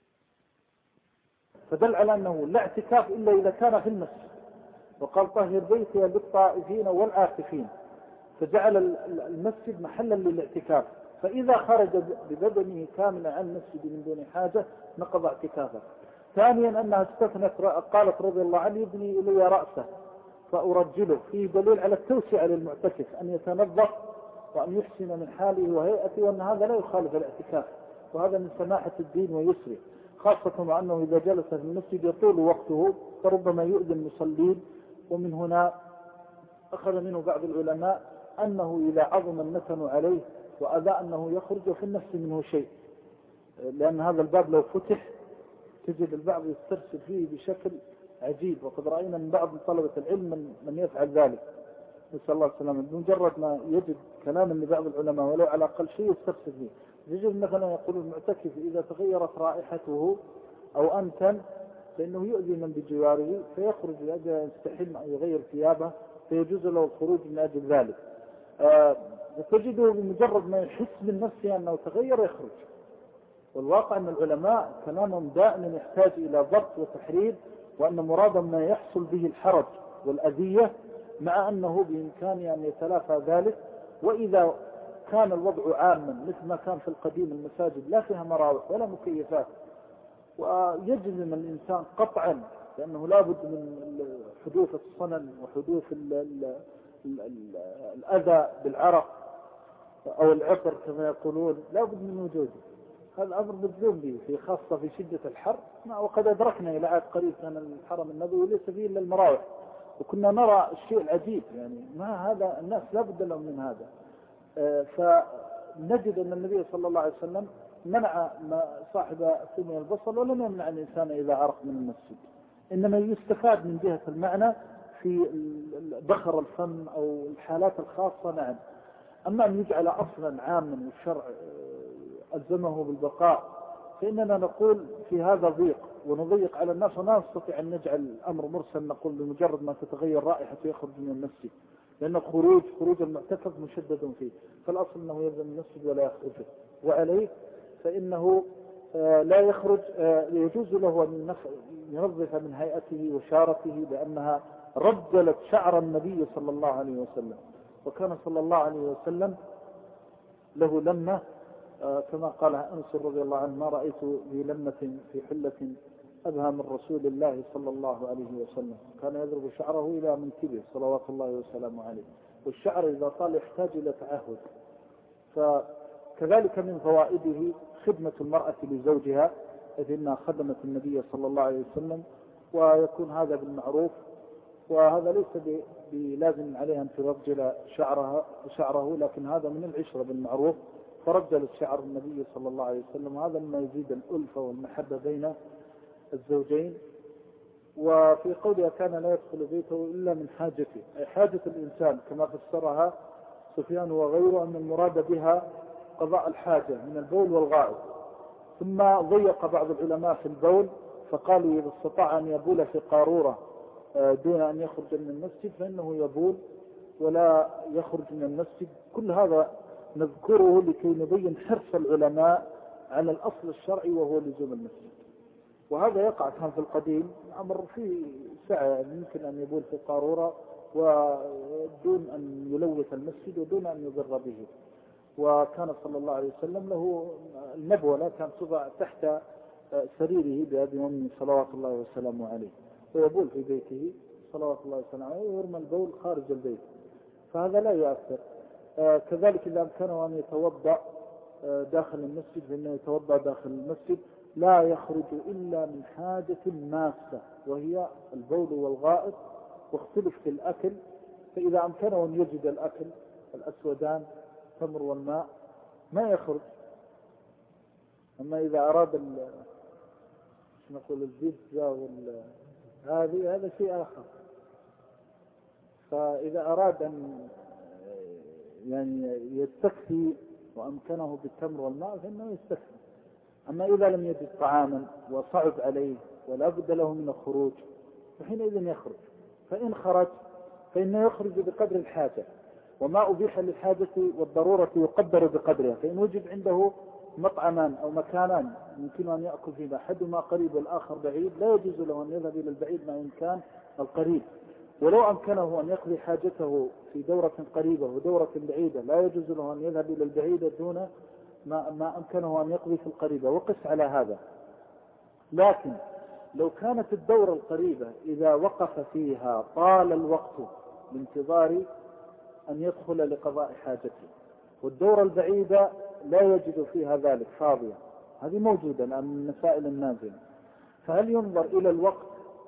وقال طهر بيتي للطائفين والعاكفين، فجعل المسجد محلا للاعتكاف. فإذا خرج ببدنه كاملا عن المسجد من دون حاجة نقض اعتكافه. ثانيا أنها استثنت قالت رضي الله عنه يبني إلي رأسه فأرجله، فيه دليل على التوسعة للمعتكف أن يتنظف وأن يحسن من حاله وهيئته، وأن هذا لا يخالف الاعتكاف، وهذا من سماحة الدين ويسره، خاصة مع أنه إذا جلس في المسجد يطول وقته فربما يؤذي المصلين. ومن هنا أخذ منه بعض العلماء أنه إذا عظم النتن عليه وأذى أنه يخرج في النفس منه شيء، لأن هذا الباب لو فتح تجد البعض يسترسل فيه بشكل عجيب، وقد رأينا من بعض طلبة العلم من يفعل ذلك نسأل الله السلامة، بمجرد ما يجد كلاما لبعض العلماء ولو على أقل شيء يسترسل فيه. يجد مثلا يقول المعتكف إذا تغيرت رائحته أو أنتن فإنه يؤذي من بجواره فيخرج لأجل يستحل أن يغير ثيابه، فيجوز له الخروج من أجل ذلك. تجده بمجرد ما يحس من نفسه أنه تغير يخرج. والواقع أن العلماء كلامهم دائما يحتاج إلى ضبط وتحرير، وأن مرادا ما يحصل به الحرج والأذية مع أنه بإمكانه أن يتلافى ذلك. وإذا كان الوضع عاما مثل ما كان في القديم، المساجد لا فيها مراوح ولا مكيفات، ويجزم الإنسان قطعا لأنه لا بد من حدوث الصنن وحدوث الأذى بالعرق أو العطر كما يقولون، لا بد من وجوده. هذا الأمر مجزوم به، في خاصة في شدة الحر. وقد أدركنا إلى عهد قريب كان الحرم النبوي ليس فيه إلا المراوح، وكنا نرى الشيء العجيب، يعني ما هذا الناس لا بد لهم من هذا. فنجد أن النبي صلى الله عليه وسلم منع صاحب ثمن البصل ولم يمنع الإنسان إذا عرق من المسجد، إنما يستفاد من جهة المعنى في بخر الفم أو الحالات الخاصة. نعم. أما أن يجعل أصلا عاما والشرع ألزمه بالبقاء، فإننا نقول في هذا ضيق ونضيق على الناس، ولا نستطيع أن نجعل الأمر مرسل نقول بمجرد ما تتغير رائحته يخرج من المسجد، لأن خروج المعتكف مشدد فيه، فالأصل أنه يلزم المسجد ولا يخرجه. وعليه فإنه لا يخرج، يجوز له أن ينظف من هيئته وشارته، لأنها رجلت شعر النبي صلى الله عليه وسلم. وكان صلى الله عليه وسلم له لمة كما قال أنس رضي الله عنه: ما رأيت في لمة في حلة أبهى من رسول الله صلى الله عليه وسلم. كان يضرب شعره إلى منكبه صلوات الله وسلامه عليه، والشعر إذا طال يحتاج إلى تعهد. فكذلك من فوائده خدمة المرأة لزوجها، إذ إنها خدمت النبي صلى الله عليه وسلم، ويكون هذا بالمعروف. وهذا ليس بلازم عليها أن ترجل شعره، لكن هذا من العشرة بالمعروف، فرجلت شعر النبي صلى الله عليه وسلم، وهذا مما يزيد الألفة والمحبة بين الزوجين. وفي قولها كان لا يدخل بيته إلا من حاجته، أي حاجة الإنسان كما فسرها سفيان وغيره، أن المراد بها قضاء الحاجة من البول والغائط. ثم ضيق بعض العلماء في البول، فقالوا إذا استطاع أن يبول في قارورة دون أن يخرج من المسجد فإنه يبول ولا يخرج من المسجد. كل هذا نذكره لكي نبين حرص العلماء على الأصل الشرعي وهو لزوم المسجد. وهذا يقع كان في القديم أمر فيه سعة، يمكن أن يبول في قارورة ودون أن يلوث المسجد ودون أن يضر به. وكان صلى الله عليه وسلم له النبولة كان تضع تحت سريره بأبي وأمي صلوات الله وسلامه عليه، ويبول في بيته صلوات الله وسلامه عليه، ويرمى البول خارج البيت، فهذا لا يؤثر. كذلك إذا أمكنه أن يتوضأ داخل المسجد فإنه يتوضأ داخل المسجد، لا يخرج إلا من حاجة ماسة وهي البول والغائط. واختلف في الأكل، فإذا أمكنه أن يجد الأكل الأسودان التمر والماء ما يخرج. أما إذا أراد نقول البيتزا هذا شيء آخر. فإذا أراد أن يعني يستكفي وأمكنه بالتمر والماء فإنه يستكفي. أما إذا لم يجد طعاما وصعب عليه ولا بد له من الخروج فحينئذ يخرج. فإن خرج فإنه يخرج بقدر الحاجة، وما أبيح للحاجة والضرورة يقدر بقدرها. فإن وجد عنده مطعمان أو مكانان يمكن أن يأكل فيما أحدهما قريب والآخر بعيد، لا يجوز له أن يذهب إلى البعيد مع إمكان القريب. ولو أمكنه أن يقضي حاجته في دورة قريبة ودورة بعيدة لا يجوز له أن يذهب إلى البعيدة دون ما أمكنه أن يقضي في القريبة، وقس على هذا. لكن لو كانت الدورة القريبة إذا وقف فيها طال الوقت بانتظار أن يدخل لقضاء حاجته، والدورة البعيدة لا يجد فيها ذلك فاضية، هذه موجودة الآن من مسائل النازلة، فهل ينظر إلى الوقت؟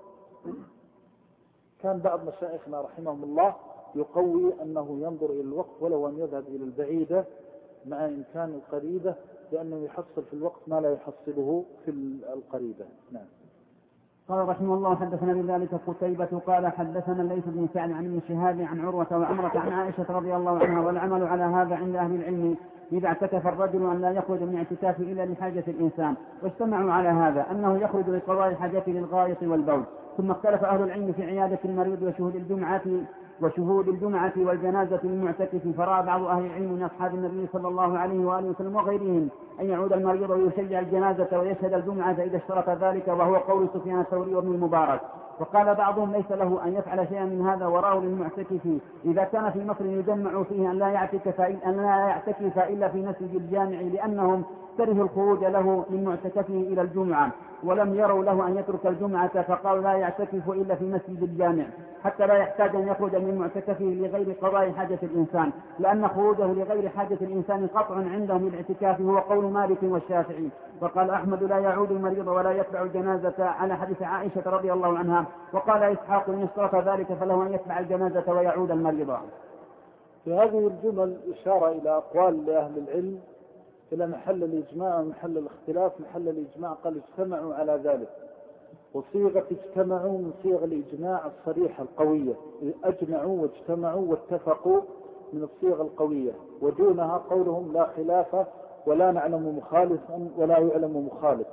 كان بعض مشايخنا رحمهم الله يقوي أنه ينظر إلى الوقت ولو أن يذهب إلى البعيدة مع إمكان القريبة، لأنه يحصل في الوقت ما لا يحصله في القريبة. نعم. قال رحمه الله: حدثنا بذلك قتيبة قال حدثنا الليث بن سعد عن ابن شهاب عن عروة وعمرة عن عائشة رضي الله عنها. والعمل على هذا عند أهل العلم إذا اعتكف الرجل أن لا يخرج من اعتكافه إلا لحاجة الإنسان، واجتمعوا على هذا أنه يخرج لقضاء الحاجة للغائط والبول. ثم اختلف أهل العلم في عيادة المريض وشهود الجمعة وشهود الجمعة والجنازة للمعتكف. فرأى بعض أهل العلم من أصحاب النبي صلى الله عليه وآله وسلم وغيرهم أن يعود المريض ويشجع الجنازة ويشهد الجمعة إذا اشترط ذلك، وهو قول سفيان الثوري وابن المبارك. وقال بعضهم ليس له أن يفعل شيئا من هذا، وراه للمعتكف إذا كان في مصر يجمع فيه أن لا يعتكف إلا في مسجد الجامع، لأنهم كرهوا الخروج له من معتكفه إلى الجمعة ولم يروا له أن يترك الجمعة، فقالوا لا يعتكف إلا في مسجد الجامع حتى لا يحتاج أن يخرج من معتكفه لغير قضاء حاجة الإنسان، لأن خروجه لغير حاجة الإنسان قطع عندهم الاعتكاف، هو قول مالك والشافعي. وقال أحمد لا يعود المريض ولا يتبع الجنازة على حديث عائشة رضي الله عنها. وقال إسحاق إن اشترط ذلك فله أن يتبع الجنازة ويعود المريض. في هذه الجمل إشارة إلى أقوال لأهل العلم إلى محل الإجماع ومحل الاختلاف. محل الإجماع قال اجتمعوا على ذلك، وصيغة اجتمعوا من صيغ الإجماع الصريحة القوية، أجمعوا واجتمعوا واتفقوا من الصيغ القوية، ودونها قولهم لا خلاف ولا نعلم مخالفا ولا يعلم مخالف.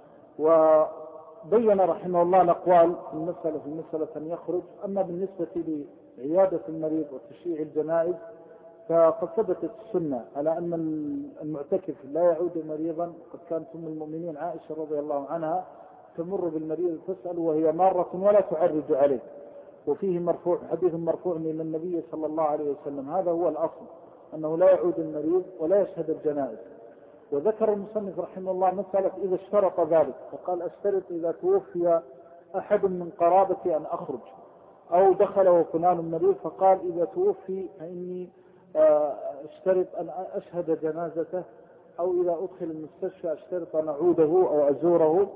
وبين رحمه الله الأقوال في المسألة أن يخرج. أما بالنسبة لعيادة المريض وتشييع الجنائز فقد ثبتت السنة على أن المعتكف لا يعود مريضا. قد كانت أم المؤمنين عائشة رضي الله عنها تمر بالمريض تسأل وهي مارة ولا تعرج عليه، وفيه حديث مرفوع من النبي صلى الله عليه وسلم. هذا هو الأصل، أنه لا يعود المريض ولا يشهد الجنائز. وذكر المصنف رحمه الله مسألة إذا اشترط ذلك، فقال أشترط إذا توفي أحد من قرابتي أن أخرج، أو دخله فلان مريض فقال إذا توفي فإني اشترط أن أشهد جنازته، أو إذا أدخل المستشفى اشترط أن أعوده أو أزوره.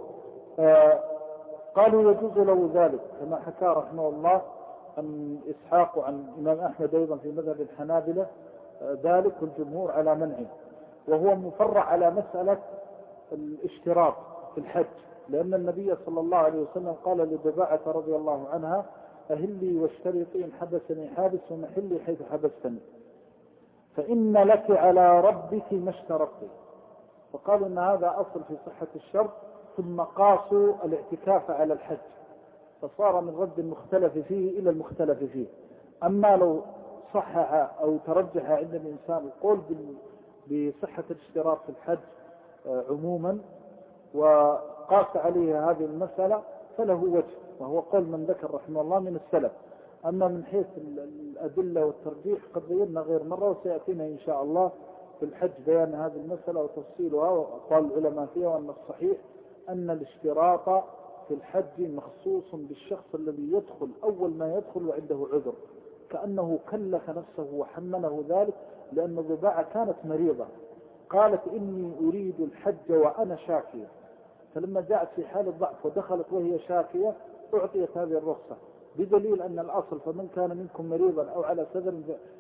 قالوا يجوز له ذلك، كما حكى رحمه الله عن إسحاق وعن إمام أحمد أيضا في مذهب الحنابلة ذلك، والجمهور على منعه. وهو مفرع على مسألة الاشتراط في الحج، لأن النبي صلى الله عليه وسلم قال لضباعة رضي الله عنها أهلي واشترطي إن حبسني حابس ومحلي حيث حبستني، فإن لك على ربك ما اشترطت. فقالوا إن هذا أصل في صحة الشرط، ثم قاسوا الاعتكاف على الحج، فصار من رد المختلف فيه إلى المختلف فيه. أما لو صحح أو ترجح عند الإنسان القول بصحة الاشتراط في الحج عموما وقاس عليه هذه المسألة فله وجه، وهو قول من ذكر رحمه الله من السلف. أما من حيث الأدلة والترجيح قد بينا غير مرة، وسيأتينا إن شاء الله في الحج بيان هذه المسألة وتفصيلها وأقوال العلماء فيها، وأن الصحيح أن الاشتراط في الحج مخصوص بالشخص الذي يدخل أول ما يدخل وعنده عذر، كأنه كلف نفسه وحمله ذلك. لأن ضباعة كانت مريضة قالت إني أريد الحج وأنا شاكية، فلما جاءت في حال الضعف ودخلت وهي شاكية أعطيت هذه الرخصة، بدليل أن الأصل فمن كان منكم مريضا أو على سفر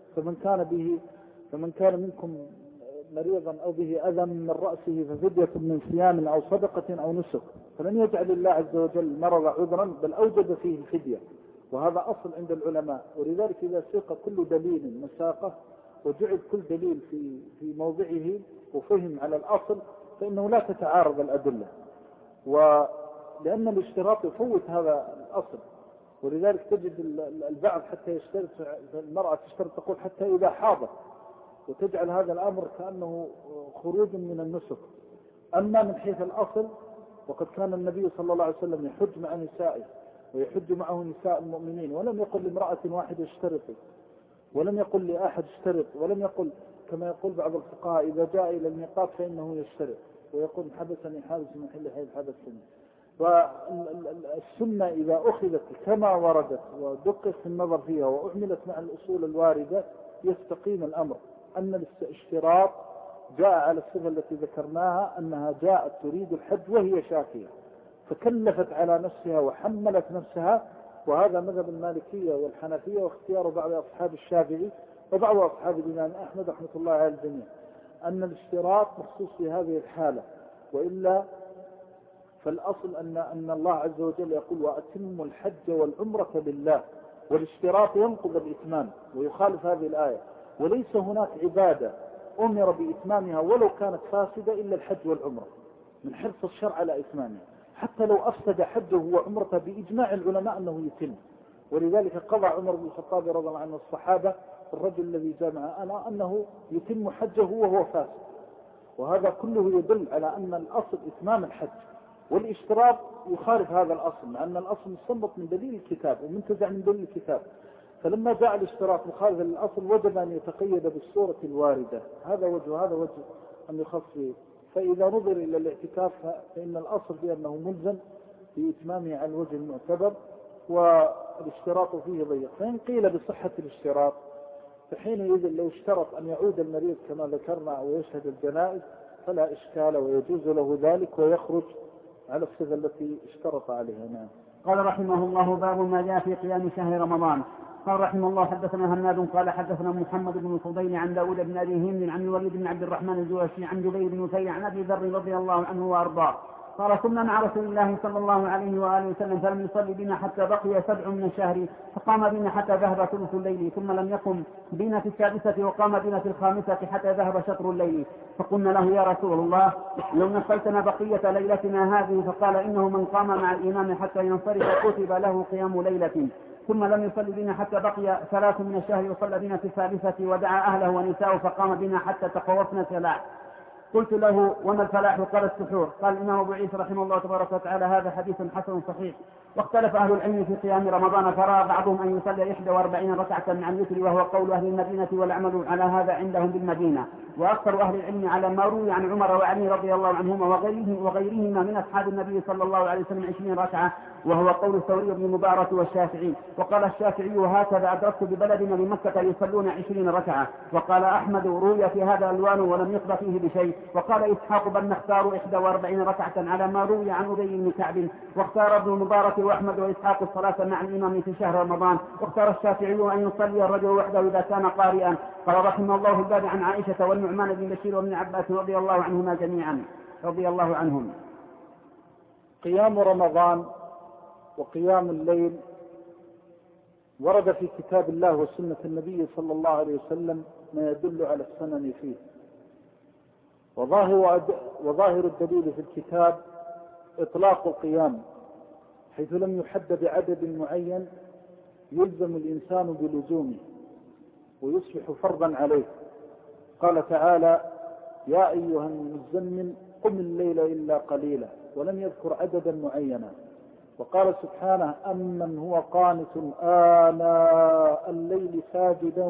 فمن كان منكم مريضا أو به أذى من رأسه ففدية من صيام أو صدقة أو نسك، فلن يجعل الله عز وجل المرض عذرا بل أوجد فيه الفدية، وهذا أصل عند العلماء. ولذلك إذا سيق كل دليل مساقه وجعل كل دليل في موضعه وفهم على الأصل فإنه لا تتعارض الأدلة، ولأن الاشتراط يفوت هذا الأصل. ولذلك تجد البعض حتى يشترط، المرأة تشترط تقول حتى إذا حاضت، وتجعل هذا الأمر كأنه خروج من النسك. أما من حيث الأصل وقد كان النبي صلى الله عليه وسلم يحج مع نسائه ويحج معه نساء المؤمنين، ولم يقل لامرأة واحدة اشترطي، ولم يقل لأحد اشترط، ولم يقل كما يقول بعض الفقهاء إذا جاء إلى الميقات فإنه يشترط، ويقول حبسني حابس من حل حيث حبسني. والسنة إذا أخذت كما وردت ودقت في النظر فيها وأعملت مع الأصول الواردة يستقيم الأمر. أن الاشتراط جاء على الصفة التي ذكرناها، أنها جاءت تريد الحج وهي شاكية فكلفت على نفسها وحملت نفسها، وهذا مذهب المالكية والحنفية واختيار بعض أصحاب الشافعي وبعض أصحاب الإمام أحمد رحمة الله على الجميع، أن الاشتراط مخصوص في هذه الحالة. وإلا فالأصل أن الله عز وجل يقول وأتموا الحج والعمرة لله، والاشتراط ينقض الإتمام ويخالف هذه الآية. وليس هناك عبادة أمر بإتمامها ولو كانت فاسدة إلا الحج والعمرة، من حرص الشرع على إتمامها، حتى لو أفسد حجه وعمرته بإجماع العلماء أنه يتم، ولذلك قضى عمر بن الخطاب رضي الله عنه الصحابة الرجل الذي جامع أنه يتم حجه وهو فاسد. وهذا كله يدل على أن الأصل إتمام الحج، والاشتراط يخالف هذا الأصل، مع أن الأصل مستنبط من دليل الكتاب ومنتزع من دليل الكتاب. فلما جاء الاشتراط مخالفا للأصل وجب أن يتقيد بالصورة الواردة. هذا وجه أن يخص فيه. فإذا نظر إلى الاعتكاف فإن الأصل في أنه ملزم بإتمامه على الوجه المعتبر، والاشتراط فيه ضيق. فإن قيل بصحة الاشتراط فحينئذ لو اشترط أن يعود المريض كما ذكرنا ويشهد الجنائز فلا إشكال ويجوز له ذلك ويخرج على الصفة التي اشترط عليها. نعم. قال رحمه الله: باب ما جاء في قيام شهر رمضان. قال رحمه الله: حدثنا هناد قال حدثنا محمد بن الفضيل عن داود بن أبي هند عن الوليد بن عبد الرحمن الجواشي عن جبير بن نفيع عن أبي ذر رضي الله عنه وأرضاه قال: كنا مع رسول الله صلى الله عليه وآله وسلم فلم يصلي بنا حتى بقي 7 من الشهر، فقام بنا حتى ذهب ثلث الليل، ثم لم يقم بنا في السادسة وقام بنا في الخامسة حتى ذهب شطر الليل. فقلنا له: يا رسول الله، لو نفلتنا بقية ليلتنا هذه. فقال: إنه من قام مع الإمام حتى ينصرف كتب له قيام ليلة. ثم لم يصل بنا حتى بقي 3 من الشهر وصلى بنا في الثالثة ودعا أهله ونساءه فقام بنا حتى تخوفنا سلاح. قلت له: وما الفلاح؟ قال: السحور. قال الإمام أبو عيسى رحمه الله تبارك وتعالى: هذا حديث حسن صحيح. واختلف أهل العلم في قيام رمضان، فرأى بعضهم أن يصلي 41 ركعة مع الوتر، وهو قول أهل المدينة والعمل على هذا عندهم بالمدينة. وأكثر أهل العلم على ما روي عن عمر وعلي رضي الله عنهما وغيرهما من أصحاب النبي صلى الله عليه وسلم 20 ركعة، وهو قول الثوري بن مبارك والشافعي. وقال الشافعي: وهكذا أدركت ببلدنا بمكة يصلون 20 ركعة. وقال أحمد: روي في هذا ألوان ولم يقض فيه بشيء. وقال إسحاق: بل نختار 41 ركعة على ما روي عن أبي بن كعب. واختار ابن المبارك وأحمد وإسحاق الصلاة مع الإمام في شهر رمضان. واختار الشافعي أن يصلي الرجل وحده إذا كان قارئا. قال رحمه الله الباب عن عائشة والنعمان بن بشير وابن عباس رضي الله عنهما جميعا رضي الله عنهم. قيام رمضان وقيام الليل ورد في كتاب الله وسنة النبي صلى الله عليه وسلم ما يدل على السنن فيه. وظاهر الدليل في الكتاب إطلاق القيام، حيث لم يحد بعدد معين يلزم الإنسان بلزومه ويصبح فرضا عليه. قال تعالى: يا أيها المزمل قم الليل إلا قليلا، ولم يذكر عددا معينا. وقال سبحانه: أمن هو قانت آناء الليل ساجدا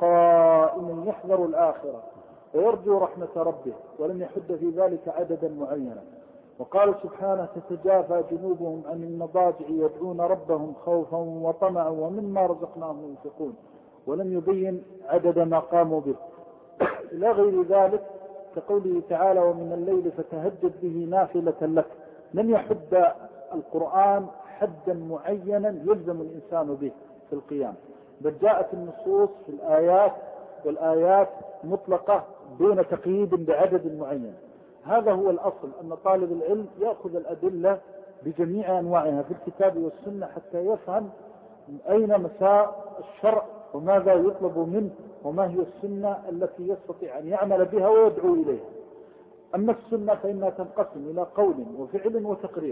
وقائما يحذر الآخرة ويرجو رحمة ربه، ولم يحد في ذلك عددا معينا. وقال سبحانه: تتجافى جنوبهم عن المضاجع يدعون ربهم خوفا وطمعا ومما رزقناهم ينفقون، ولم يبين عدد ما قاموا به. إلى غير ذلك كقوله تعالى: ومن الليل فتهجد به نافلة لك. لم يحد القرآن حدا معينا يلزم الإنسان به في القيام، بل جاءت النصوص في الآيات والآيات مطلقة دون تقييد بعدد معين. هذا هو الأصل، أن طالب العلم يأخذ الأدلة بجميع أنواعها في الكتاب والسنة حتى يفهم أين مساء الشرع وماذا يطلب منه وما هي السنة التي يستطيع أن يعمل بها ويدعو إليها. أما السنة فإنها تنقسم إلى قول وفعل وتقرير.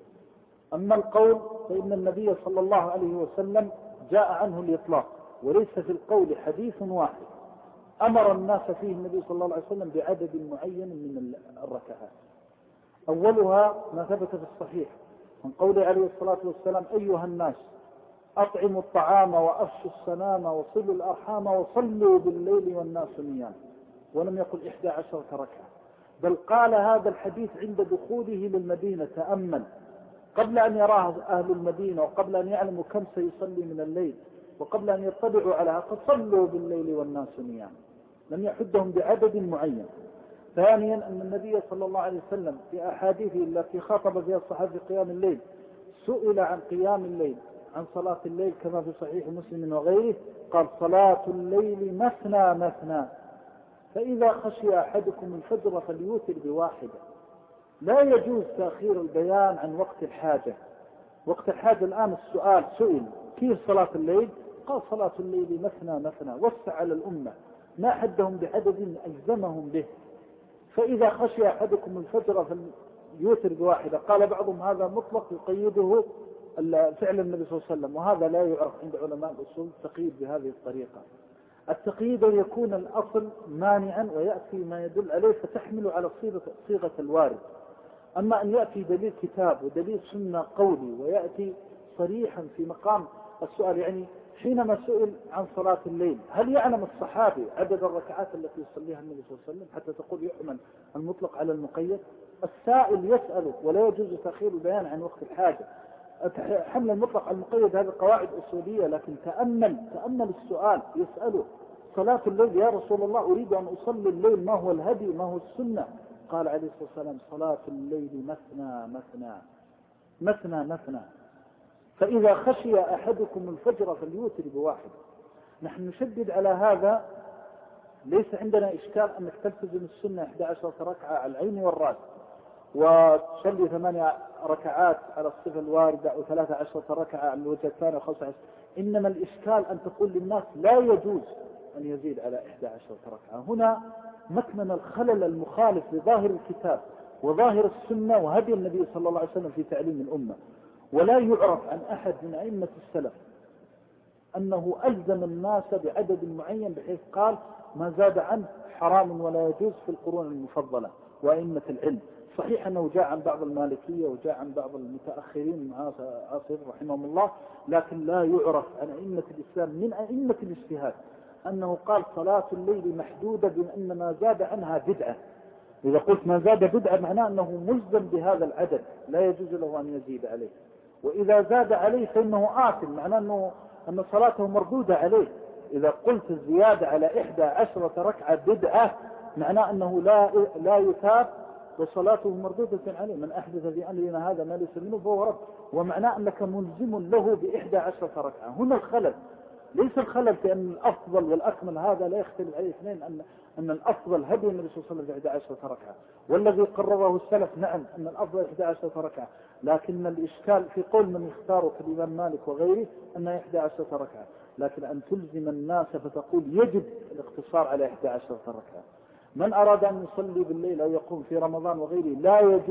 أما القول فإن النبي صلى الله عليه وسلم جاء عنه الإطلاق، وليس في القول حديث واحد أمر الناس فيه النبي صلى الله عليه وسلم بعدد معين من الركعات. أولها ما ثبت في الصحيح من قوله عليه الصلاة والسلام: أيها الناس أطعموا الطعام وأفشوا السلام وصلوا الأرحام وصلوا بالليل والناس نيام. ولم يقل 11 ركعة، بل قال هذا الحديث عند دخوله للمدينة. تأمل، قبل أن يراه أهل المدينة وقبل أن يعلموا كم سيصلي من الليل وقبل أن يطلعوا على فصلوا بالليل والناس نيام، لم يحدهم بعدد معين. ثانيا أن النبي صلى الله عليه وسلم في أحاديثه التي خاطب فيها الصحابة في قيام الليل سئل عن قيام الليل عن صلاة الليل كما في صحيح مسلم وغيره، قال: صلاة الليل مثنى مثنى، فإذا خشي أحدكم الفجر فليوتر بواحدة. لا يجوز تأخير البيان عن وقت الحاجة. وقت الحاجة الآن السؤال سئل: كيف صلاة الليل؟ قال: صلاة الليل مثنى مثنى، وسع على الأمة، ما حدهم بعدد ألزمهم به. فإذا خشي أحدكم الفجر فليوتر بواحدة. قال بعضهم هذا مطلق يقيده فعل النبي صلى الله عليه وسلم، وهذا لا يعرف عند علماء الأصول التقييد بهذه الطريقة. التقييد يكون الأصل مانعا ويأتي ما يدل عليه فتحمل على صيغة الوارد. أما أن يأتي دليل كتاب ودليل سنة قولي ويأتي صريحا في مقام السؤال، يعني حينما سئل عن صلاة الليل هل يعلم الصحابي عدد الركعات التي يصليها النبي صلى الله عليه وسلم حتى تقول يحمل المطلق على المقيد؟ السائل يسأله ولا يجوز تأخير البيان عن وقت الحاجة. حمل المطلق على المقيد هذه قواعد أصولية، لكن تأمل السؤال يسأله صلاة الليل يا رسول الله أريد أن أصلي الليل، ما هو الهدي ما هو السنة؟ قال عليه الصلاة والسلام صلاة الليل مثنى مثنى مثنى مثنى، فإذا خشي أحدكم الفجر فليوتر بواحد. نحن نشدد على هذا، ليس عندنا إشكال أنك تلتزم السنة 11 ركعة على العين والرأس وتصلي 8 ركعات على الصفة الواردة أو 13 ركعة على الوجه الثاني و15. إنما الإشكال أن تقول للناس لا يجوز أن يزيد على 11 ركعة. هنا مكمن الخلل المخالف لظاهر الكتاب وظاهر السنة وهدي النبي صلى الله عليه وسلم في تعليم الأمة. ولا يعرف عن أحد من أئمة السلف أنه ألزم الناس بعدد معين بحيث قال ما زاد عنه حرام ولا يجوز في القرون المفضلة وأئمة العلم. صحيح أنه جاء عن بعض المالكية وجاء عن بعض المتأخرين عاصر رحمهم الله، لكن لا يعرف عن أئمة الإسلام من أئمة الاجتهاد أنه قال صلاة الليل محدودة بأن ما زاد عنها بدعة. إذا قلت ما زاد بدعة معناه أنه ملزم بهذا العدد لا يجوز له أن يزيد عليه، وإذا زاد عليه فإنه آثم، معناه أن صلاته مردودة عليه. إذا قلت الزيادة على 11 ركعة بدعة معناه أنه لا يتاب وصلاته مردودة عليه. من أحدث في أمرنا هذا ما ليس منه فهو رد، ومعناه أنك ملزم له ب11 ركعة. هنا الخلل، ليس الخلل في أن الأفضل والأكمل، هذا لا يختلف عليه اثنين، أن الأفضل هدي النبي صلى الله عليه وسلم 11 ركعة، والذي قرره السلف نعم أن الأفضل 11 ركعة، لكن الإشكال في قول من يختاره كالإمام مالك وغيره أنها 11 ركعة. لكن أن تلزم الناس فتقول يجب الاقتصار على 11 ركعة. من أراد أن يصلي بالليل أو يقوم في رمضان وغيره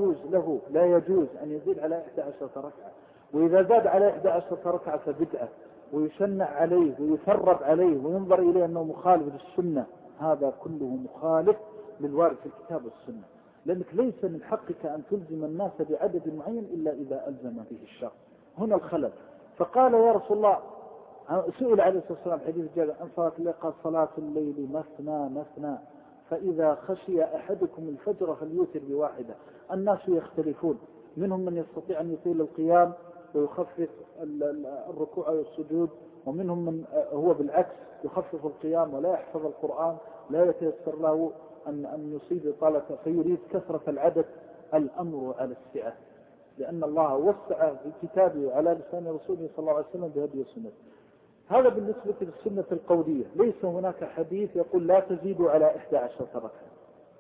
لا يجوز أن يزيد على 11 ركعة، وإذا زاد على 11 ركعة فبدعة ويشنع عليه ويفرض عليه وينظر إليه أنه مخالف للسنة. هذا كله مخالف للوارد في الكتاب والسنة، لأنك ليس من حقك أن تلزم الناس بعدد معين إلا إذا ألزم به الشرع. هنا الخلل. فقال يا رسول الله، سئل عليه الصلاة والسلام حديث جابر عن صلاة الليل قال صلاة الليل مثنى مثنى فإذا خشي أحدكم الفجر فليوتر بواحدة. الناس يختلفون، منهم من يستطيع أن يطيل القيام ويخفف الركوع والسجود، ومنهم من هو بالعكس يخفف القيام ولا يحفظ القرآن، لا يتيسر له أن يصيب إطالة فيريد كثرة العدد. الأمر على السعة، لأن الله وسع في كتابه على لسان رسوله صلى الله عليه وسلم بهدي السنة. هذا بالنسبة للسنة القولية. ليس هناك حديث يقول لا تزيدوا على 11 ركعة،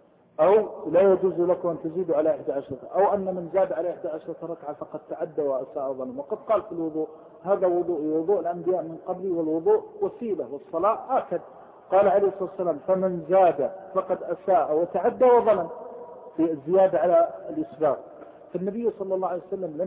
أو لا يجوز لكم أن تزيدوا على 11، أو أن من زاد على 11 ركعة فقد تعدى وأساء ظلم. وقد قال في الوضوء هذا وضوء الأنبياء من قبلي، والوضوء وسيلة والصلاة آكد. قال عليه الصلاة والسلام فمن زاد فقد أساء وتعدى وظلم، في الزيادة على الإسباق. فالنبي صلى الله عليه وسلم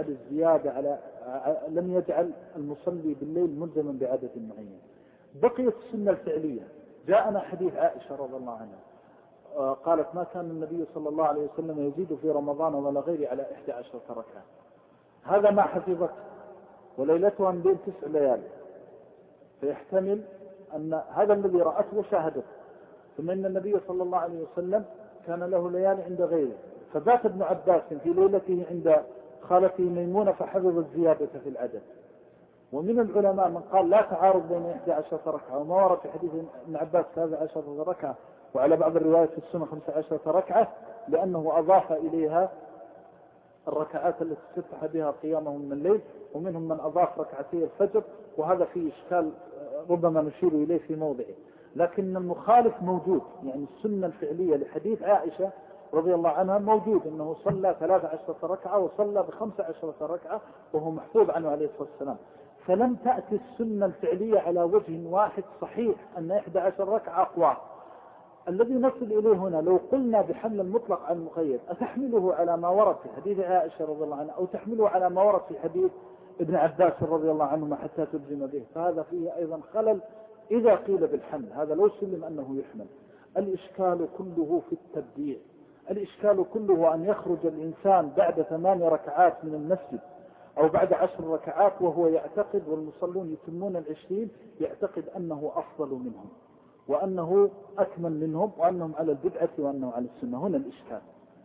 لم يجعل المصلي بالليل ملزما بعدد معين. بقيت السنة الفعلية. جاءنا حديث عائشة رضي الله عنها قالت ما كان النبي صلى الله عليه وسلم يزيد في رمضان ولا غيره على 11 ركعة. هذا ما حفظت، وليلتها من بين 9 ليالي، فيحتمل أن هذا الذي رأته وشاهده. ثم إن النبي صلى الله عليه وسلم كان له ليالي عند غيره، فبات ابن عباس في ليلته عند خالته ميمونة فحفظ الزيادة في العدد. ومن العلماء من قال لا تعارض بين 11 ركعة، وما ورد في حديث ابن عباس 13 ركعة، وعلى بعض الروايات في السنة 15 ركعة، لأنه أضاف إليها الركعات التي استفتح بها قيامه من الليل، ومنهم من أضاف ركعتي الفجر، وهذا فيه إشكال ربما نشير إليه في موضعه. لكن المخالف موجود، يعني السنة الفعلية لحديث عائشة رضي الله عنها موجود، أنه صلى 13 ركعة وصلى ب15 ركعة وهو محفوظ عنه عليه الصلاة والسلام. فلم تأتي السنة الفعلية على وجه واحد صحيح أن 11 ركعة أقوى. الذي نصل إليه هنا لو قلنا بحمل المطلق على المقيد أتحمله على ما ورد في حديث عائشة رضي الله عنها أو تحمله على ما ورد في حديث ابن عباس رضي الله عنهما حتى تجزم به، فهذا فيه أيضا خلل إذا قيل بالحمل، هذا لو سلم أنه يحمل. الإشكال كله في التبديع، الإشكال كله أن يخرج الإنسان بعد 8 ركعات من المسجد أو بعد 10 ركعات وهو يعتقد والمصلون يتمون 20 يعتقد أنه أفضل منهم وأنه أكمل منهم وأنهم على البدعة وأنه على السنة. هنا الإشكال.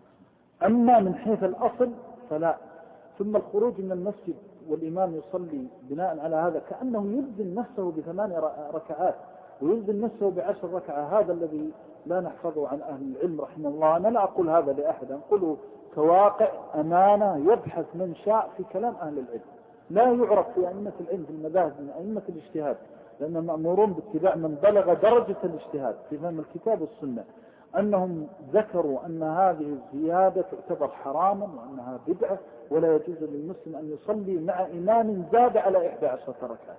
أما من حيث الأصل فلا. ثم الخروج من المسجد والإمام يصلي بناء على هذا كأنه يلزم نفسه ب8 ركعات ويلزم نفسه ب10 ركعة، هذا الذي لا نحفظه عن أهل العلم رحمه الله. أنا لا أقول هذا لأحد، أقوله كواقع أمانة يبحث من شاء في كلام أهل العلم. لا يعرف في أئمة العلم في المذاهب من أئمة الاجتهاد، لأنهم مأمورون باتباع من بلغ درجة الاجتهاد في فهم الكتاب والسنة، أنهم ذكروا أن هذه الزيادة تعتبر حراما وأنها بدعة ولا يجوز للمسلم أن يصلي مع إمام زاد على 11 ركعة.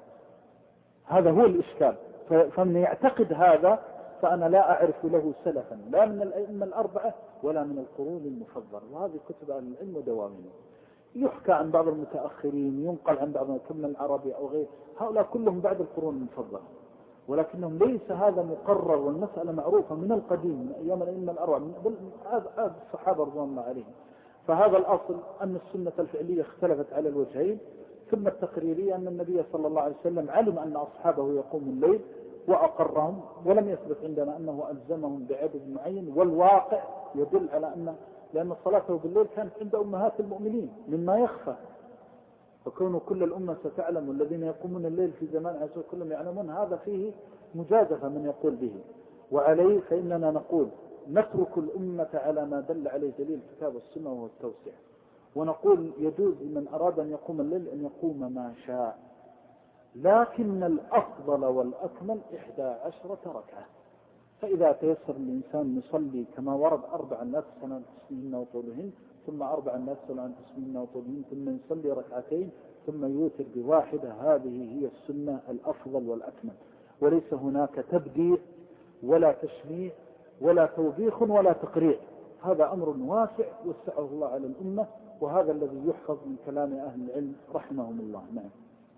هذا هو الإشكال. فمن يعتقد هذا فأنا لا أعرف له سلفا لا من الأئمة الأربعة ولا من القرون المفضلة، وهذه كتب أهل العلم ودواوينه. يحكى عن بعض المتأخرين، ينقل عن بعض كم العربي أو غير، هؤلاء كلهم بعد القرون المفضلة، ولكنهم ليس هذا مقرر والمسألة معروفة من القديم من أيام الأئمة الأربعة بل هذا الصحابة رضوان الله عليهم. فهذا الأصل أن السنة الفعلية اختلفت على الوجهين، ثم التقريرية أن النبي صلى الله عليه وسلم علم أن أصحابه يقوم الليل وأقرهم، ولم يثبت عندنا أنه ألزمهم بعدد معين، والواقع يدل على لأن صلاته بالليل كانت عند أمهات المؤمنين مما يخفى، فكونوا كل الأمة ستعلم والذين يقومون الليل في زمان عزوه كلهم يعلمون، هذا فيه مجازفة من يقول به. وعليه فإننا نقول نترك الأمة على ما دل عليه دليل الكتاب والسنة وهو التوسع، ونقول يجوز لمن أراد أن يقوم الليل أن يقوم ما شاء، لكن الأفضل والأكمل 11 ركعة. فإذا تيسر الإنسان يصلي كما ورد 4 لا تسأل عن تسميهن وطولهن، ثم 4 لا تسأل عن تسميهن وطولهن، ثم يصلي 2 ركعتين ثم يوتر ب1، هذه هي السنة الأفضل والأكمل، وليس هناك تبديع ولا تشميع ولا توبيخ ولا تقريع. هذا أمر واسع وسعه الله على الأمة، وهذا الذي يحفظ من كلام أهل العلم رحمهم الله. نعم.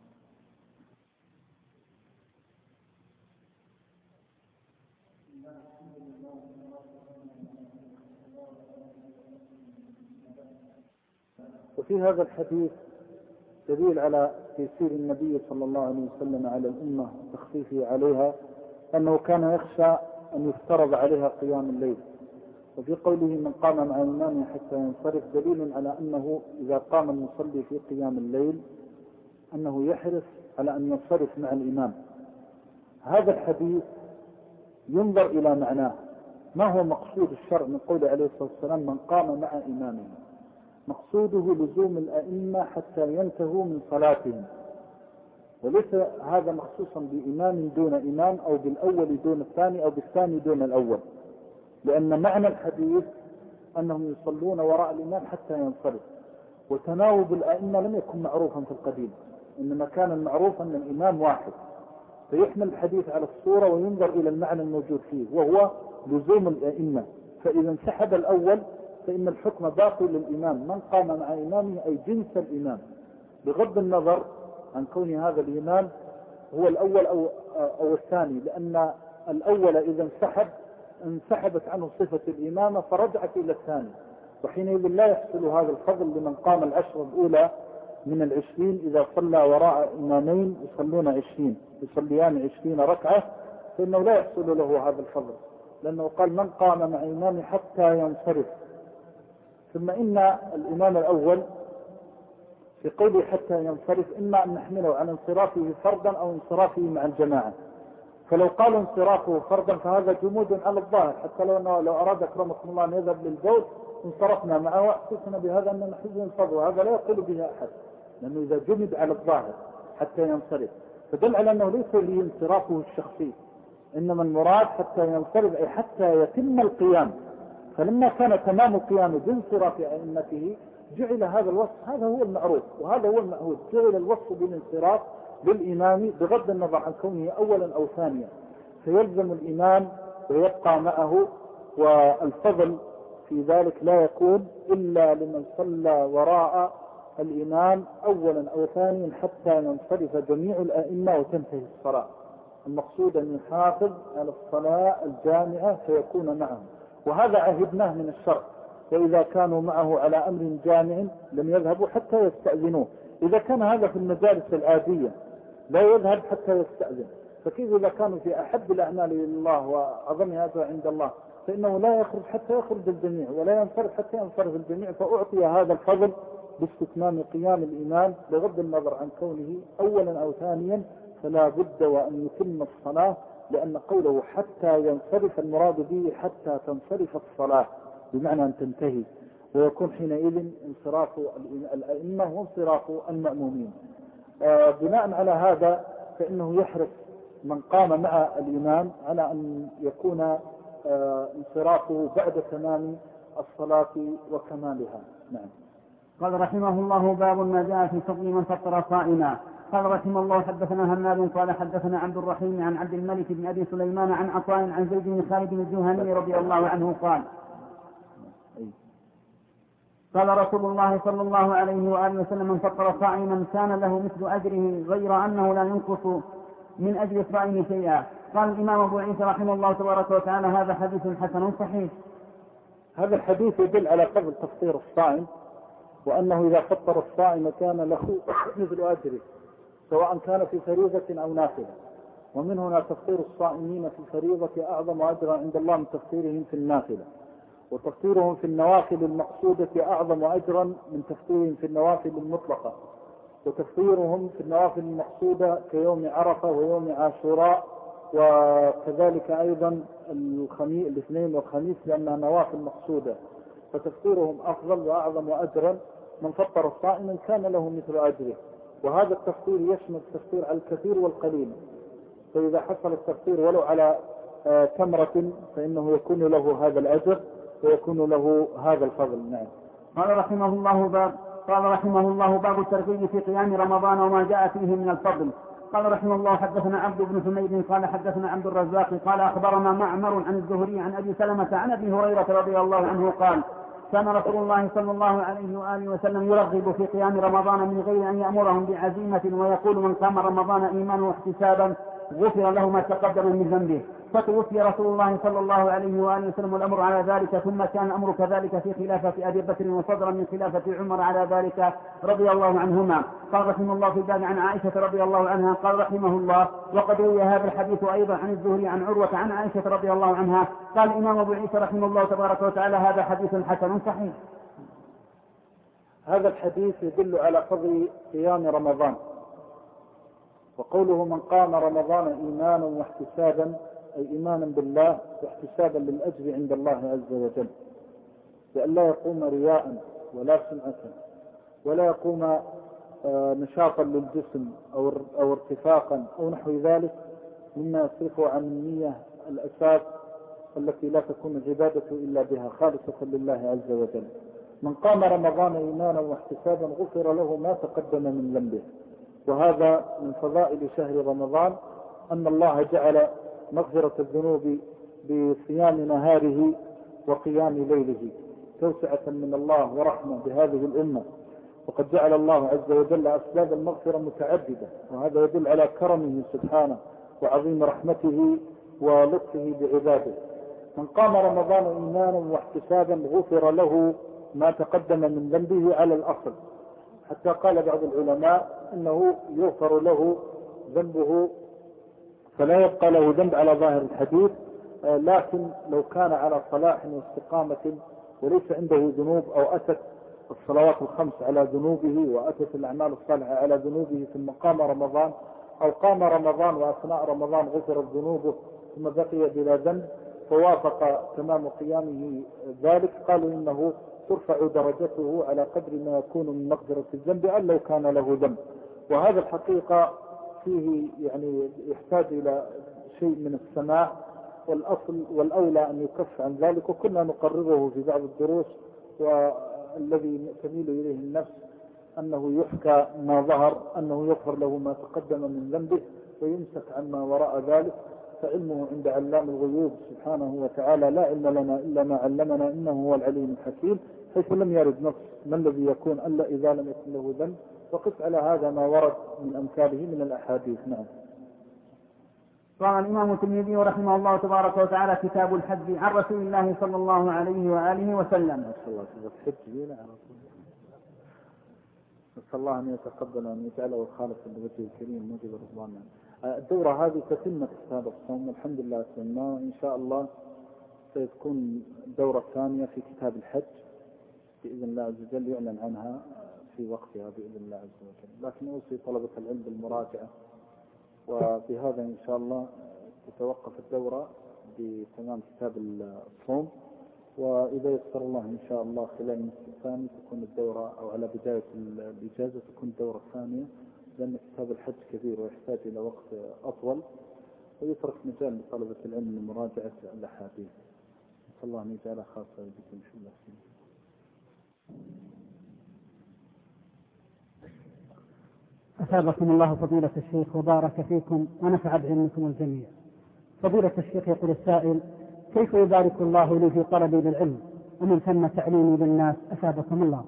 وفي هذا الحديث دليل على تيسير النبي صلى الله عليه وسلم على الأمة وتخفيفه عليها، أنه كان يخشى أن يفترض عليها قيام الليل. وفي قوله من قام مع الإمام حتى ينصرف دليل على أنه إذا قام المصلي في قيام الليل أنه يحرص على أن ينصرف مع الإمام. هذا الحديث ينظر إلى معناه، ما هو مقصود الشرع من قوله عليه الصلاة والسلام من قام مع إمامه؟ مقصوده لزوم الأئمة حتى ينتهوا من صلاتهم، وليس هذا مخصوصا بإمام دون إمام أو بالأول دون الثاني أو بالثاني دون الأول، لأن معنى الحديث أنهم يصلون وراء الإمام حتى ينصرف. وتناوب الأئمة لم يكن معروفا في القديم، إنما كان المعروف أن الإمام واحد، فيحمل الحديث على الصورة وينظر إلى المعنى الموجود فيه وهو لزوم الأئمة. فإذا انسحب الأول فإن الحكم باقي للإمام، من قام مع إمامه أي جنس الإمام، بغض النظر عن كون هذا الإمام هو الأول أو الثاني، لأن الأول إذا انسحبت عنه صفة الإمامة فرجعت إلى الثاني، وحينئذ لا يحصل هذا الفضل لمن قام 10 الأولى من 20 إذا صلى وراء إمامين يصليان 20 ركعة، فإنه لا يحصل له هذا الفضل، لأنه قال من قام مع إمامه حتى ينصرف. ثم إن الإمام الأول في قوله حتى ينصرف إما أن نحمله على انصرافه فردا أو انصرافه مع الجماعة، فلو قال انصرافه فردا فهذا جمود على الظاهر، حتى لو أراد أكرمكم الله أن يذهب للبول انصرفنا معه واحسسنا بهذا أن نحن ينصرف، وهذا لا يقول به أحد، لأنه إذا جمد على الظاهر حتى ينصرف فدل على أنه ليس لي انصرافه الشخصي، إنما المراد حتى ينصرف أي حتى يتم القيام. فلما كان تمام القيام بانصراف أئمته جعل هذا الوصف، هذا هو المعروف وهذا هو المعهود، جعل الوصف بالانصراف للإمام بغض النظر عن كونه أولا أو ثانيا، فيلزم الإمام ويبقى معه. والفضل في ذلك لا يكون إلا لمن صلى وراء الإمام أولا أو ثانيا حتى ينصرف جميع الأئمة وتنتهي الصلاة. المقصود أن يحافظ على الصلاة الجامعة فيكون معهم، وهذا عهدناه من الشرع. وإذا كانوا معه على أمر جامع لم يذهبوا حتى يستأذنوه. إذا كان هذا في المجالس العادية لا يذهب حتى يستأذن، فكيف إذا كانوا في أحب الأعمال إلى الله وأعظمها عند الله، فإنه لا يخرج حتى يخرج الجميع ولا ينصرف حتى ينصرف الجميع. فأعطي هذا الفضل باستتمام قيام الإمام بغض النظر عن كونه أولا أو ثانيا، فلا بد وأن يتم الصلاة، لأن قوله حتى ينصرف المراد به حتى تنصرف الصلاة، بمعنى أن تنتهي، ويكون حينئذ انصراف الأئمة وانصراف المأمومين. بناء على هذا فإنه يحرص من قام مع الإمام على أن يكون انصرافه بعد تمام الصلاة وكمالها. نعم. قال رحمه الله: باب ما جاء في فضل من فطر صائما. قال رحمه الله: حدثنا همام قال حدثنا عبد الرحيم عن عبد الملك بن أبي سليمان عن عطاء عن زيد بن خالد الجهني رضي الله عنه قال رسول الله صلى الله عليه وآله وسلم: من فطر صائما كان له مثل أجره غير أنه لا ينقص من أجر الصائم شيئا. قال الإمام أبو عيسى رحمه الله تبارك وتعالى: هذا حديث حسن صحيح. هذا الحديث يدل على فضل تفطير الصائم، وأنه إذا فطر الصائم كان له مثل أجره سواء كان في فريضة أو نافلة. ومن هنا تفطير الصائمين في الفريضة أعظم أجرا عند الله من تفطيرهم في النافلة، وتفطيرهم في النوافل المقصودة أعظم أجرا من تفطيرهم في النوافل المطلقة، وتفطيرهم في النوافل المقصودة كيوم عرفة ويوم عاشوراء، وكذلك أيضا الاثنين والخميس لأنها نوافل مقصودة، فتفطيرهم أفضل وأعظم أجرا. من فطر الصائم كان له مثل أجره. وهذا التفطير يشمل التفطير على الكثير والقليل، فإذا حصل التفطير ولو على تمرة فإنه يكون له هذا الأجر ويكون له هذا الفضل. نعم. قال رحمه الله: باب الترغيب في قيام رمضان وما جاء فيه من الفضل. قال رحمه الله: حدثنا عبد بن حميد قال حدثنا عبد الرزاق قال أخبرنا معمر عن الزهري عن أبي سلمة عن أبي هريرة رضي الله عنه قال: كان رسول الله صلى الله عليه وآله وسلم يرغب في قيام رمضان من غير أن يأمرهم بعزيمة، ويقول: من قام رمضان إيمانا واحتسابا غفر له ما تقدم من ذنبه. فتوفي رسول الله صلى الله عليه وآله وسلم والأمر على ذلك، ثم كان الأمر كذلك في خلافة أبي بكر وصدر من خلافة عمر على ذلك رضي الله عنهما. قال رحمه الله في الباب عن عائشة رضي الله عنها. قال رحمه الله: وقد روي هذا الحديث أيضا عن الزهري عن عروة عن عائشة رضي الله عنها. قال الإمام أبو عيسى رحمه الله تبارك وتعالى: هذا حديث حسن صحيح. هذا الحديث يدل على فضل قيام رمضان. وقوله: من قام رمضان إيمانا واحتسابا، أي إيمانا بالله واحتسابا للأجر عند الله عز وجل، لأن لا يقوم رياء ولا سمعة ولا يقوم نشاطا للجسم أو ارتفاقا أو نحو ذلك مما يصرفه عن النية الأساس التي لا تكون العبادة إلا بها خالصة لله عز وجل. من قام رمضان إيمانا واحتسابا غفر له ما تقدم من ذنبه. وهذا من فضائل شهر رمضان أن الله جعل مغفرة الذنوب بصيام نهاره وقيام ليله توسعة من الله ورحمة بهذه الأمة. وقد جعل الله عز وجل أسباب المغفرة متعددة، وهذا يدل على كرمه سبحانه وعظيم رحمته ولطفه بعباده. من قام رمضان إيمانا واحتسابا غفر له ما تقدم من ذنبه على الأصل، حتى قال بعض العلماء إنه يغفر له ذنبه فلا يبقى له ذنب على ظاهر الحديث، لكن لو كان على صلاح واستقامة وليس عنده ذنوب، أو أتت الصلوات الخمس على ذنوبه وأتت الأعمال الصالحة على ذنوبه ثم قام رمضان، أو قام رمضان وأثناء رمضان غفرت ذنوبه ثم بقي بلا ذنب فوافق تمام قيامه ذلك، قالوا إنه ترفع درجته على قدر ما يكون من مقدرة الذنب أن لو كان له ذنب. وهذا الحقيقة فيه يعني يحتاج إلى شيء من السماع، والأصل والأولى أن يكف عن ذلك، وكنا نقرره في بعض الدروس، والذي تميل إليه النفس أنه يحكى ما ظهر أنه يغفر له ما تقدم من ذنبه ويمسك عما وراء ذلك. فعلمه عند علام الغيوب سبحانه وتعالى. لا علم لنا إلا ما علمنا إنه هو العليم الحكيم، حيث لم يرد نص ما الذي يكون ألا إذا لم يكن له ذنب، وقف على هذا ما ورد من أمثاله من الأحاديث. نعم. قال الإمام الترمذي رحمه الله تبارك وتعالى: كتاب الحج عن رسول الله صلى الله عليه وآله وسلم. نسأل الله أن يتقبل وأن يجعله خالصا لوجهه الكريم موجب رضوانه. الدورة هذه تتمة هذا الصوم والحمد لله سلمنا، وإن شاء الله سيكون الدورة الثانية في كتاب الحج بإذن الله عز وجل، يعلن عنها في وقتها بإذن الله عز وجل. لكن أوصي طلبة العلم بالمراجعة، وبهذا إن شاء الله تتوقف الدورة بتمام كتاب الصوم، وإذا يسر الله إن شاء الله خلال النصف الثاني تكون الدورة، أو على بداية الإجازة تكون الدورة الثانية، لأن كتاب الحج كبير ويحتاج إلى وقت أطول، ويترك مجال لطلبة العلم لمراجعة الأحاديث. نسأل الله أن يجعلها خاصة بكم إن شاء الله. أثابكم الله فضيلة الشيخ وبارك فيكم ونفع بعلمكم الجميع. فضيلة الشيخ يقول السائل: كيف يبارك الله لي في طلبي للعلم ومن ثم تعليمي للناس؟ أثابكم الله.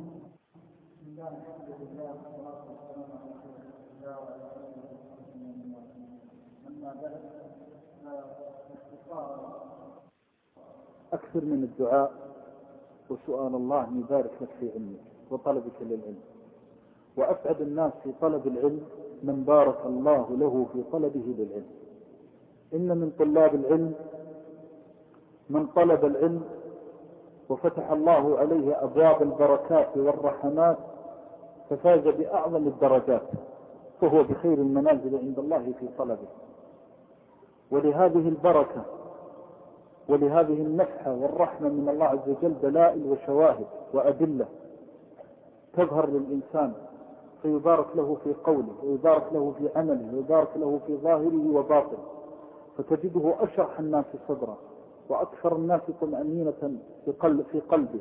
أكثر من الدعاء وسؤال الله أن يبارك لك في علمك وطلبك للعلم. وأسعد الناس في طلب العلم من بارك الله له في طلبه للعلم. إن من طلاب العلم من طلب العلم وفتح الله عليه أبواب البركات والرحمات ففاز بأعظم الدرجات، فهو بخير المنازل عند الله في طلبه. ولهذه البركة ولهذه النفحة والرحمة من الله عز وجل دلائل وشواهد وأدلة تظهر للإنسان، فيبارك له في قوله ويبارك له في عمله ويبارك له في ظاهره وباطنه، فتجده أشرح الناس صدرا وأكثر الناس طمأنينة في قلبه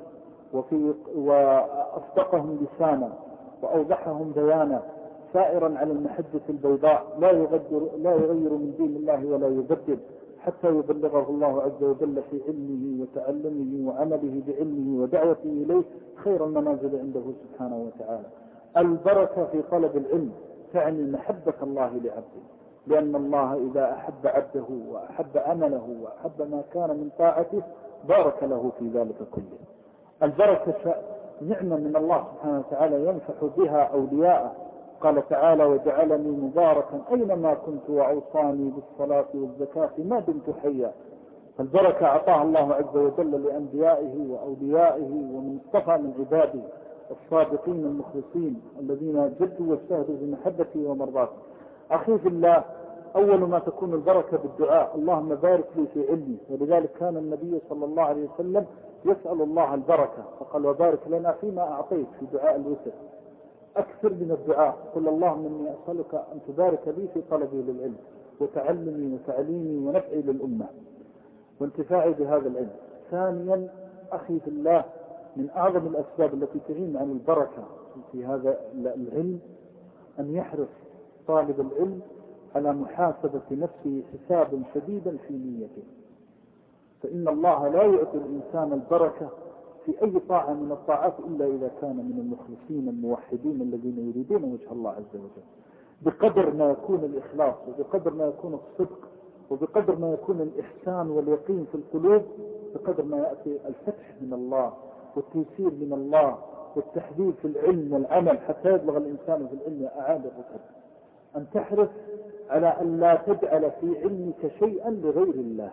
وأصدقهم لسانا وأوضحهم بيانا، سائرا على المحجة البيضاء لا يغير من دين الله ولا يبدل، حتى يبلغه الله عز وجل في علمه وتعلمه وعمله بعلمه ودعوته إليه خير المنازل عنده سبحانه وتعالى. البركة في طلب العلم تعني محبة الله لعبده، لأن الله إذا أحب عبده وأحب عمله وأحب ما كان من طاعته بارك له في ذلك كله. البركة نعمة من الله سبحانه وتعالى ينفح بها أولياءه. قال تعالى: وجعلني مباركا أينما كنت وأوصاني بالصلاة والزكاة ما دمت حيا. فالبركة أعطاها الله عز وجل لأنبيائه وأوليائه ومن اصطفى من عباده الصادقين المخلصين الذين جدوا واجتهدوا بمحبته ومرضاته. أخي في الله، أول ما تكون البركة بالدعاء: اللهم بارك لي في علمي. ولذلك كان النبي صلى الله عليه وسلم يسأل الله البركة، فقال: وبارك لنا فيما أعطيت، في دعاء الوتر. أكثر من الدعاء: قل اللهم إني أسألك أن تبارك لي في طلبي للعلم وتعلمي وتعليمي ونفعي للأمة وانتفاعي بهذا العلم. ثانيا أخي في الله، من أعظم الأسباب التي تعين عن البركة في هذا العلم أن يحرص طالب العلم على محاسبة نفسه حسابا شديدا في نيته، فإن الله لا يعطي الإنسان البركة في أي طاعة من الطاعات إلا إذا كان من المخلصين الموحدين الذين يريدون وجه الله عز وجل. بقدر ما يكون الإخلاص وبقدر ما يكون الصدق وبقدر ما يكون الإحسان واليقين في القلوب، بقدر ما يأتي الفتح من الله والتيسير من الله والتحذير في العلم والعمل حتى يبلغ الإنسان في العلم أعالي الرتب. أن تحرص على أن لا تجعل في علمك شيئا لغير الله.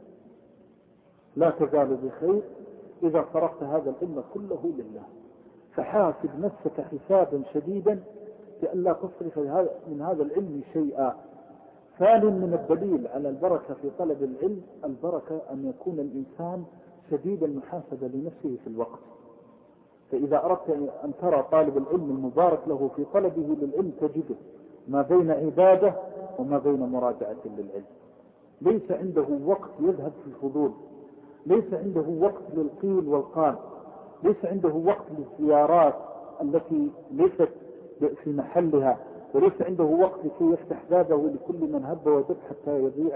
لا تزال بخير إذا صرفت هذا العلم كله لله. فحاسب نفسك حسابا شديدا بأن لا تصرف من هذا العلم شيئا. ثاني من الدليل على البركة في طلب العلم البركة أن يكون الإنسان شديد المحاسبة لنفسه في الوقت. فإذا أردت أن ترى طالب العلم المبارك له في طلبه للعلم تجده ما بين عبادة وما بين مراجعة للعلم. ليس عنده وقت يذهب في الفضول، ليس عنده وقت للقيل والقال، ليس عنده وقت للزيارات التي ليست في محلها، وليس عنده وقت لكي يفتح بابه لكل من هب ودب حتى يضيع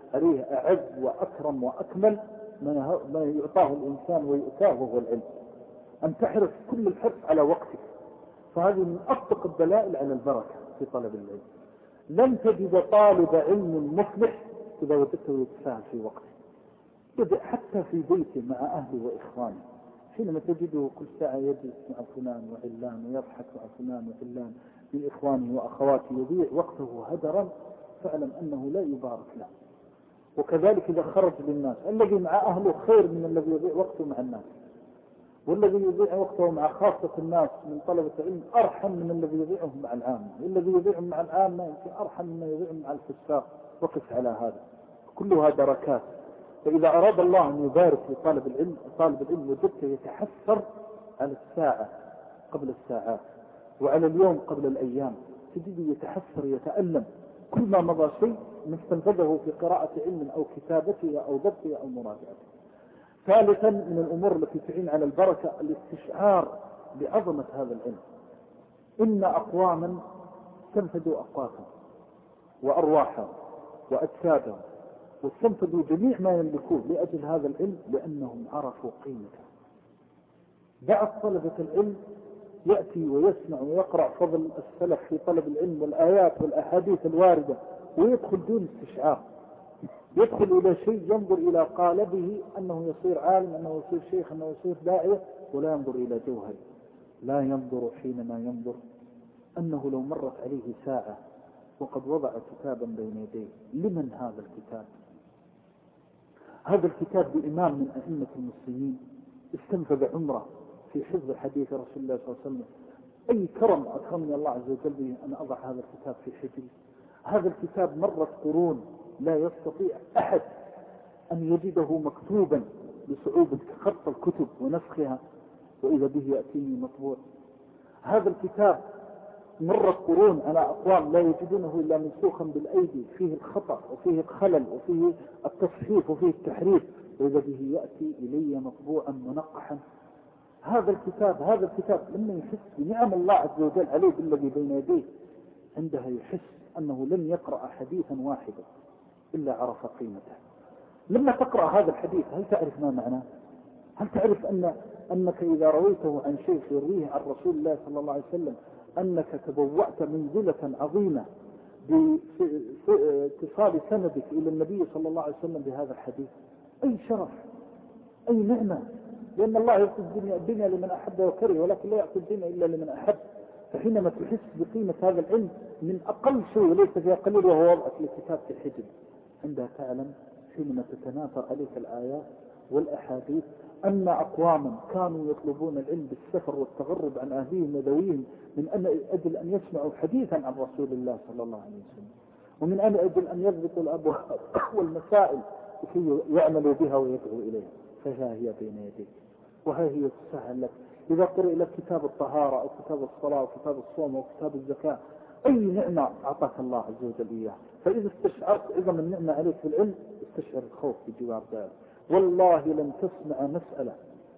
عليه أعز وأكرم وأكمل ما يعطاه الإنسان ويؤتاه هو العلم. أن تحرص كل الحرص على وقتك، فهذه من أصدق الدلائل على البركة في طلب العلم. لن تجد طالب علم مفلح إذا وجدته يتساهل في وقته، بدأ حتى في بيته مع أهله وإخوانه، حينما تجده كل ساعة يجلس مع فلان وعلان ويضحك مع فلان وعلان من إخوانه وأخواته، يضيع وقته هدرا، فاعلم أنه لا يبارك له. وكذلك إذا خرج للناس، الذي مع أهله خير من الذي يضيع وقته مع الناس، والذي يضيع وقته مع خاصة الناس من طلبة العلم أرحم من الذي يضيعه مع العامة، والذي يضيع مع العامة يمكن أرحم من يضيع مع الفساق. وقف على هذا، كلها بركات. فإذا أراد الله أن يبارك لطالب العلم، طالب العلم وجدته يتحسر على الساعة قبل الساعات وعلى اليوم قبل الأيام، تجده يتحسر يتألم كل ما مضى شيء مستنفذه في قراءة علم أو كتابته أو ضبطه أو مراجعته. ثالثا من الأمور التي تعين على البركة الاستشعار بعظمة هذا العلم. إن أقواما استنفذوا أقواتهم وأرواحهم وأجسادهم واستنفذوا جميع ما يملكوه لأجل هذا العلم لأنهم عرفوا قيمته. بعض طلبة العلم يأتي ويسمع ويقرأ فضل السلف في طلب العلم والآيات والأحاديث الواردة ويدخل دون استشعار، يدخل إلى شيء ينظر إلى قالبه أنه يصير عالم، أنه يصير شيخ، أنه يصير داعية، ولا ينظر إلى جوهر. لا ينظر حينما ينظر أنه لو مرت عليه ساعة وقد وضع كتابا بين يديه، لمن هذا الكتاب؟ هذا الكتاب بإمام من أئمة المسلمين استنفذ عمره في حفظ حديث رسول الله صلى الله عليه وسلم. أي كرم أكرمني الله عز وجل به أن أضع هذا الكتاب في حجري. هذا الكتاب مرت قرون لا يستطيع أحد أن يجده مكتوبا بصعوبة خط الكتب ونسخها، وإذا به يأتيني مطبوع. هذا الكتاب مرت قرون على أقوام لا يجدونه إلا منسوخا بالأيدي، فيه الخطأ وفيه الخلل وفيه التصحيف وفيه التحريف، وإذا به يأتي إلي مطبوعا منقحا. هذا الكتاب لما يحس بنعم الله عز وجل عليه بالذي بين يديه، عندها يحس أنه لن يقرأ حديثا واحدا إلا عرف قيمته. لما تقرأ هذا الحديث هل تعرف ما معناه؟ هل تعرف أنك إذا رويته عن شيخ يرويه عن رسول الله صلى الله عليه وسلم أنك تبوأت منزلة عظيمة باتصال سندك إلى النبي صلى الله عليه وسلم بهذا الحديث؟ أي شرف، أي نعمة، لأن الله يعطي الدنيا لمن أحب وكره، ولكن لا يعطي الدنيا إلا لمن أحب. فحينما تحس بقيمة هذا العلم من أقل شيء وليس فيها قليل وهو وضعك لكتاب في الحجر، عندها تعلم حينما تتناثر عليك الآيات والأحاديث أن أقواما كانوا يطلبون العلم بالسفر والتغرب عن أهليهم وذويهم من أجل أن يسمعوا حديثا عن رسول الله صلى الله عليه وسلم، ومن أجل أن يضبطوا الأبواب والمسائل لكي يعملوا بها ويدعوا إليها. فها هي بين يديك، وها هي تسهل لك. إذا قرأ لك كتاب الطهارة أو كتاب الصلاة أو كتاب الصوم أو كتاب الزكاة، أي نعمة أعطاك الله عز وجل إياه. فإذا استشعرت عظم النعمة عليك في العلم استشعر الخوف بجوار ذلك. والله لن تسمع مسألة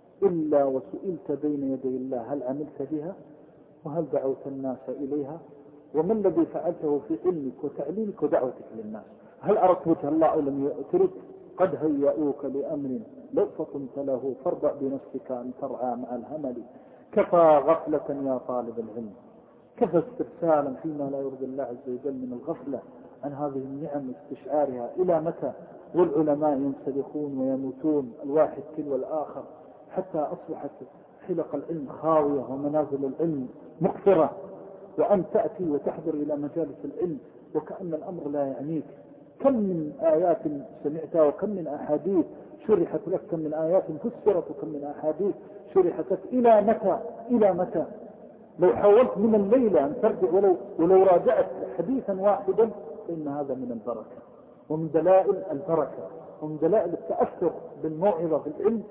إلا وسئلت بين يدي الله هل عملت بها وهل دعوت الناس إليها، وما الذي فعلته في علمك وتعليمك ودعوتك للناس؟ هل أردت وجه الله أو لم يؤترك؟ قد هيئوك لأمر لو فطنت له فارضع بنفسك أن ترعى مع الهمل. كفى غفلة يا طالب العلم، كفى استرسالا فيما لا يرضي الله عز وجل من الغفلة عن هذه النعم واستشعارها. إلى متى؟ والعلماء ينسلخون ويموتون الواحد تلو الآخر حتى أصبحت حلق العلم خاوية ومنازل العلم مقفرة، وأن تأتي وتحضر إلى مجالس العلم وكأن الأمر لا يعنيك. كم من آيات سمعتها وكم من أحاديث شرحت لك، كم من آيات فسرت وكم من أحاديث شرحت لك. إلى متى؟ إلى متى؟ لو حاولت من الليلة أن ترجع ولو راجعت حديثا واحدا فإن هذا من البركة ومن دلائل البركة ومن دلائل التأثر بالموعظة في العلم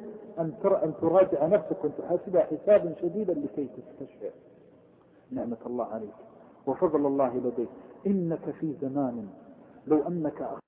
أن تراجع نفسك وتحاسبها حسابا شديدا لكي تستشعر نعمة الله عليك وفضل الله لديك. إنك في زمان لو أنك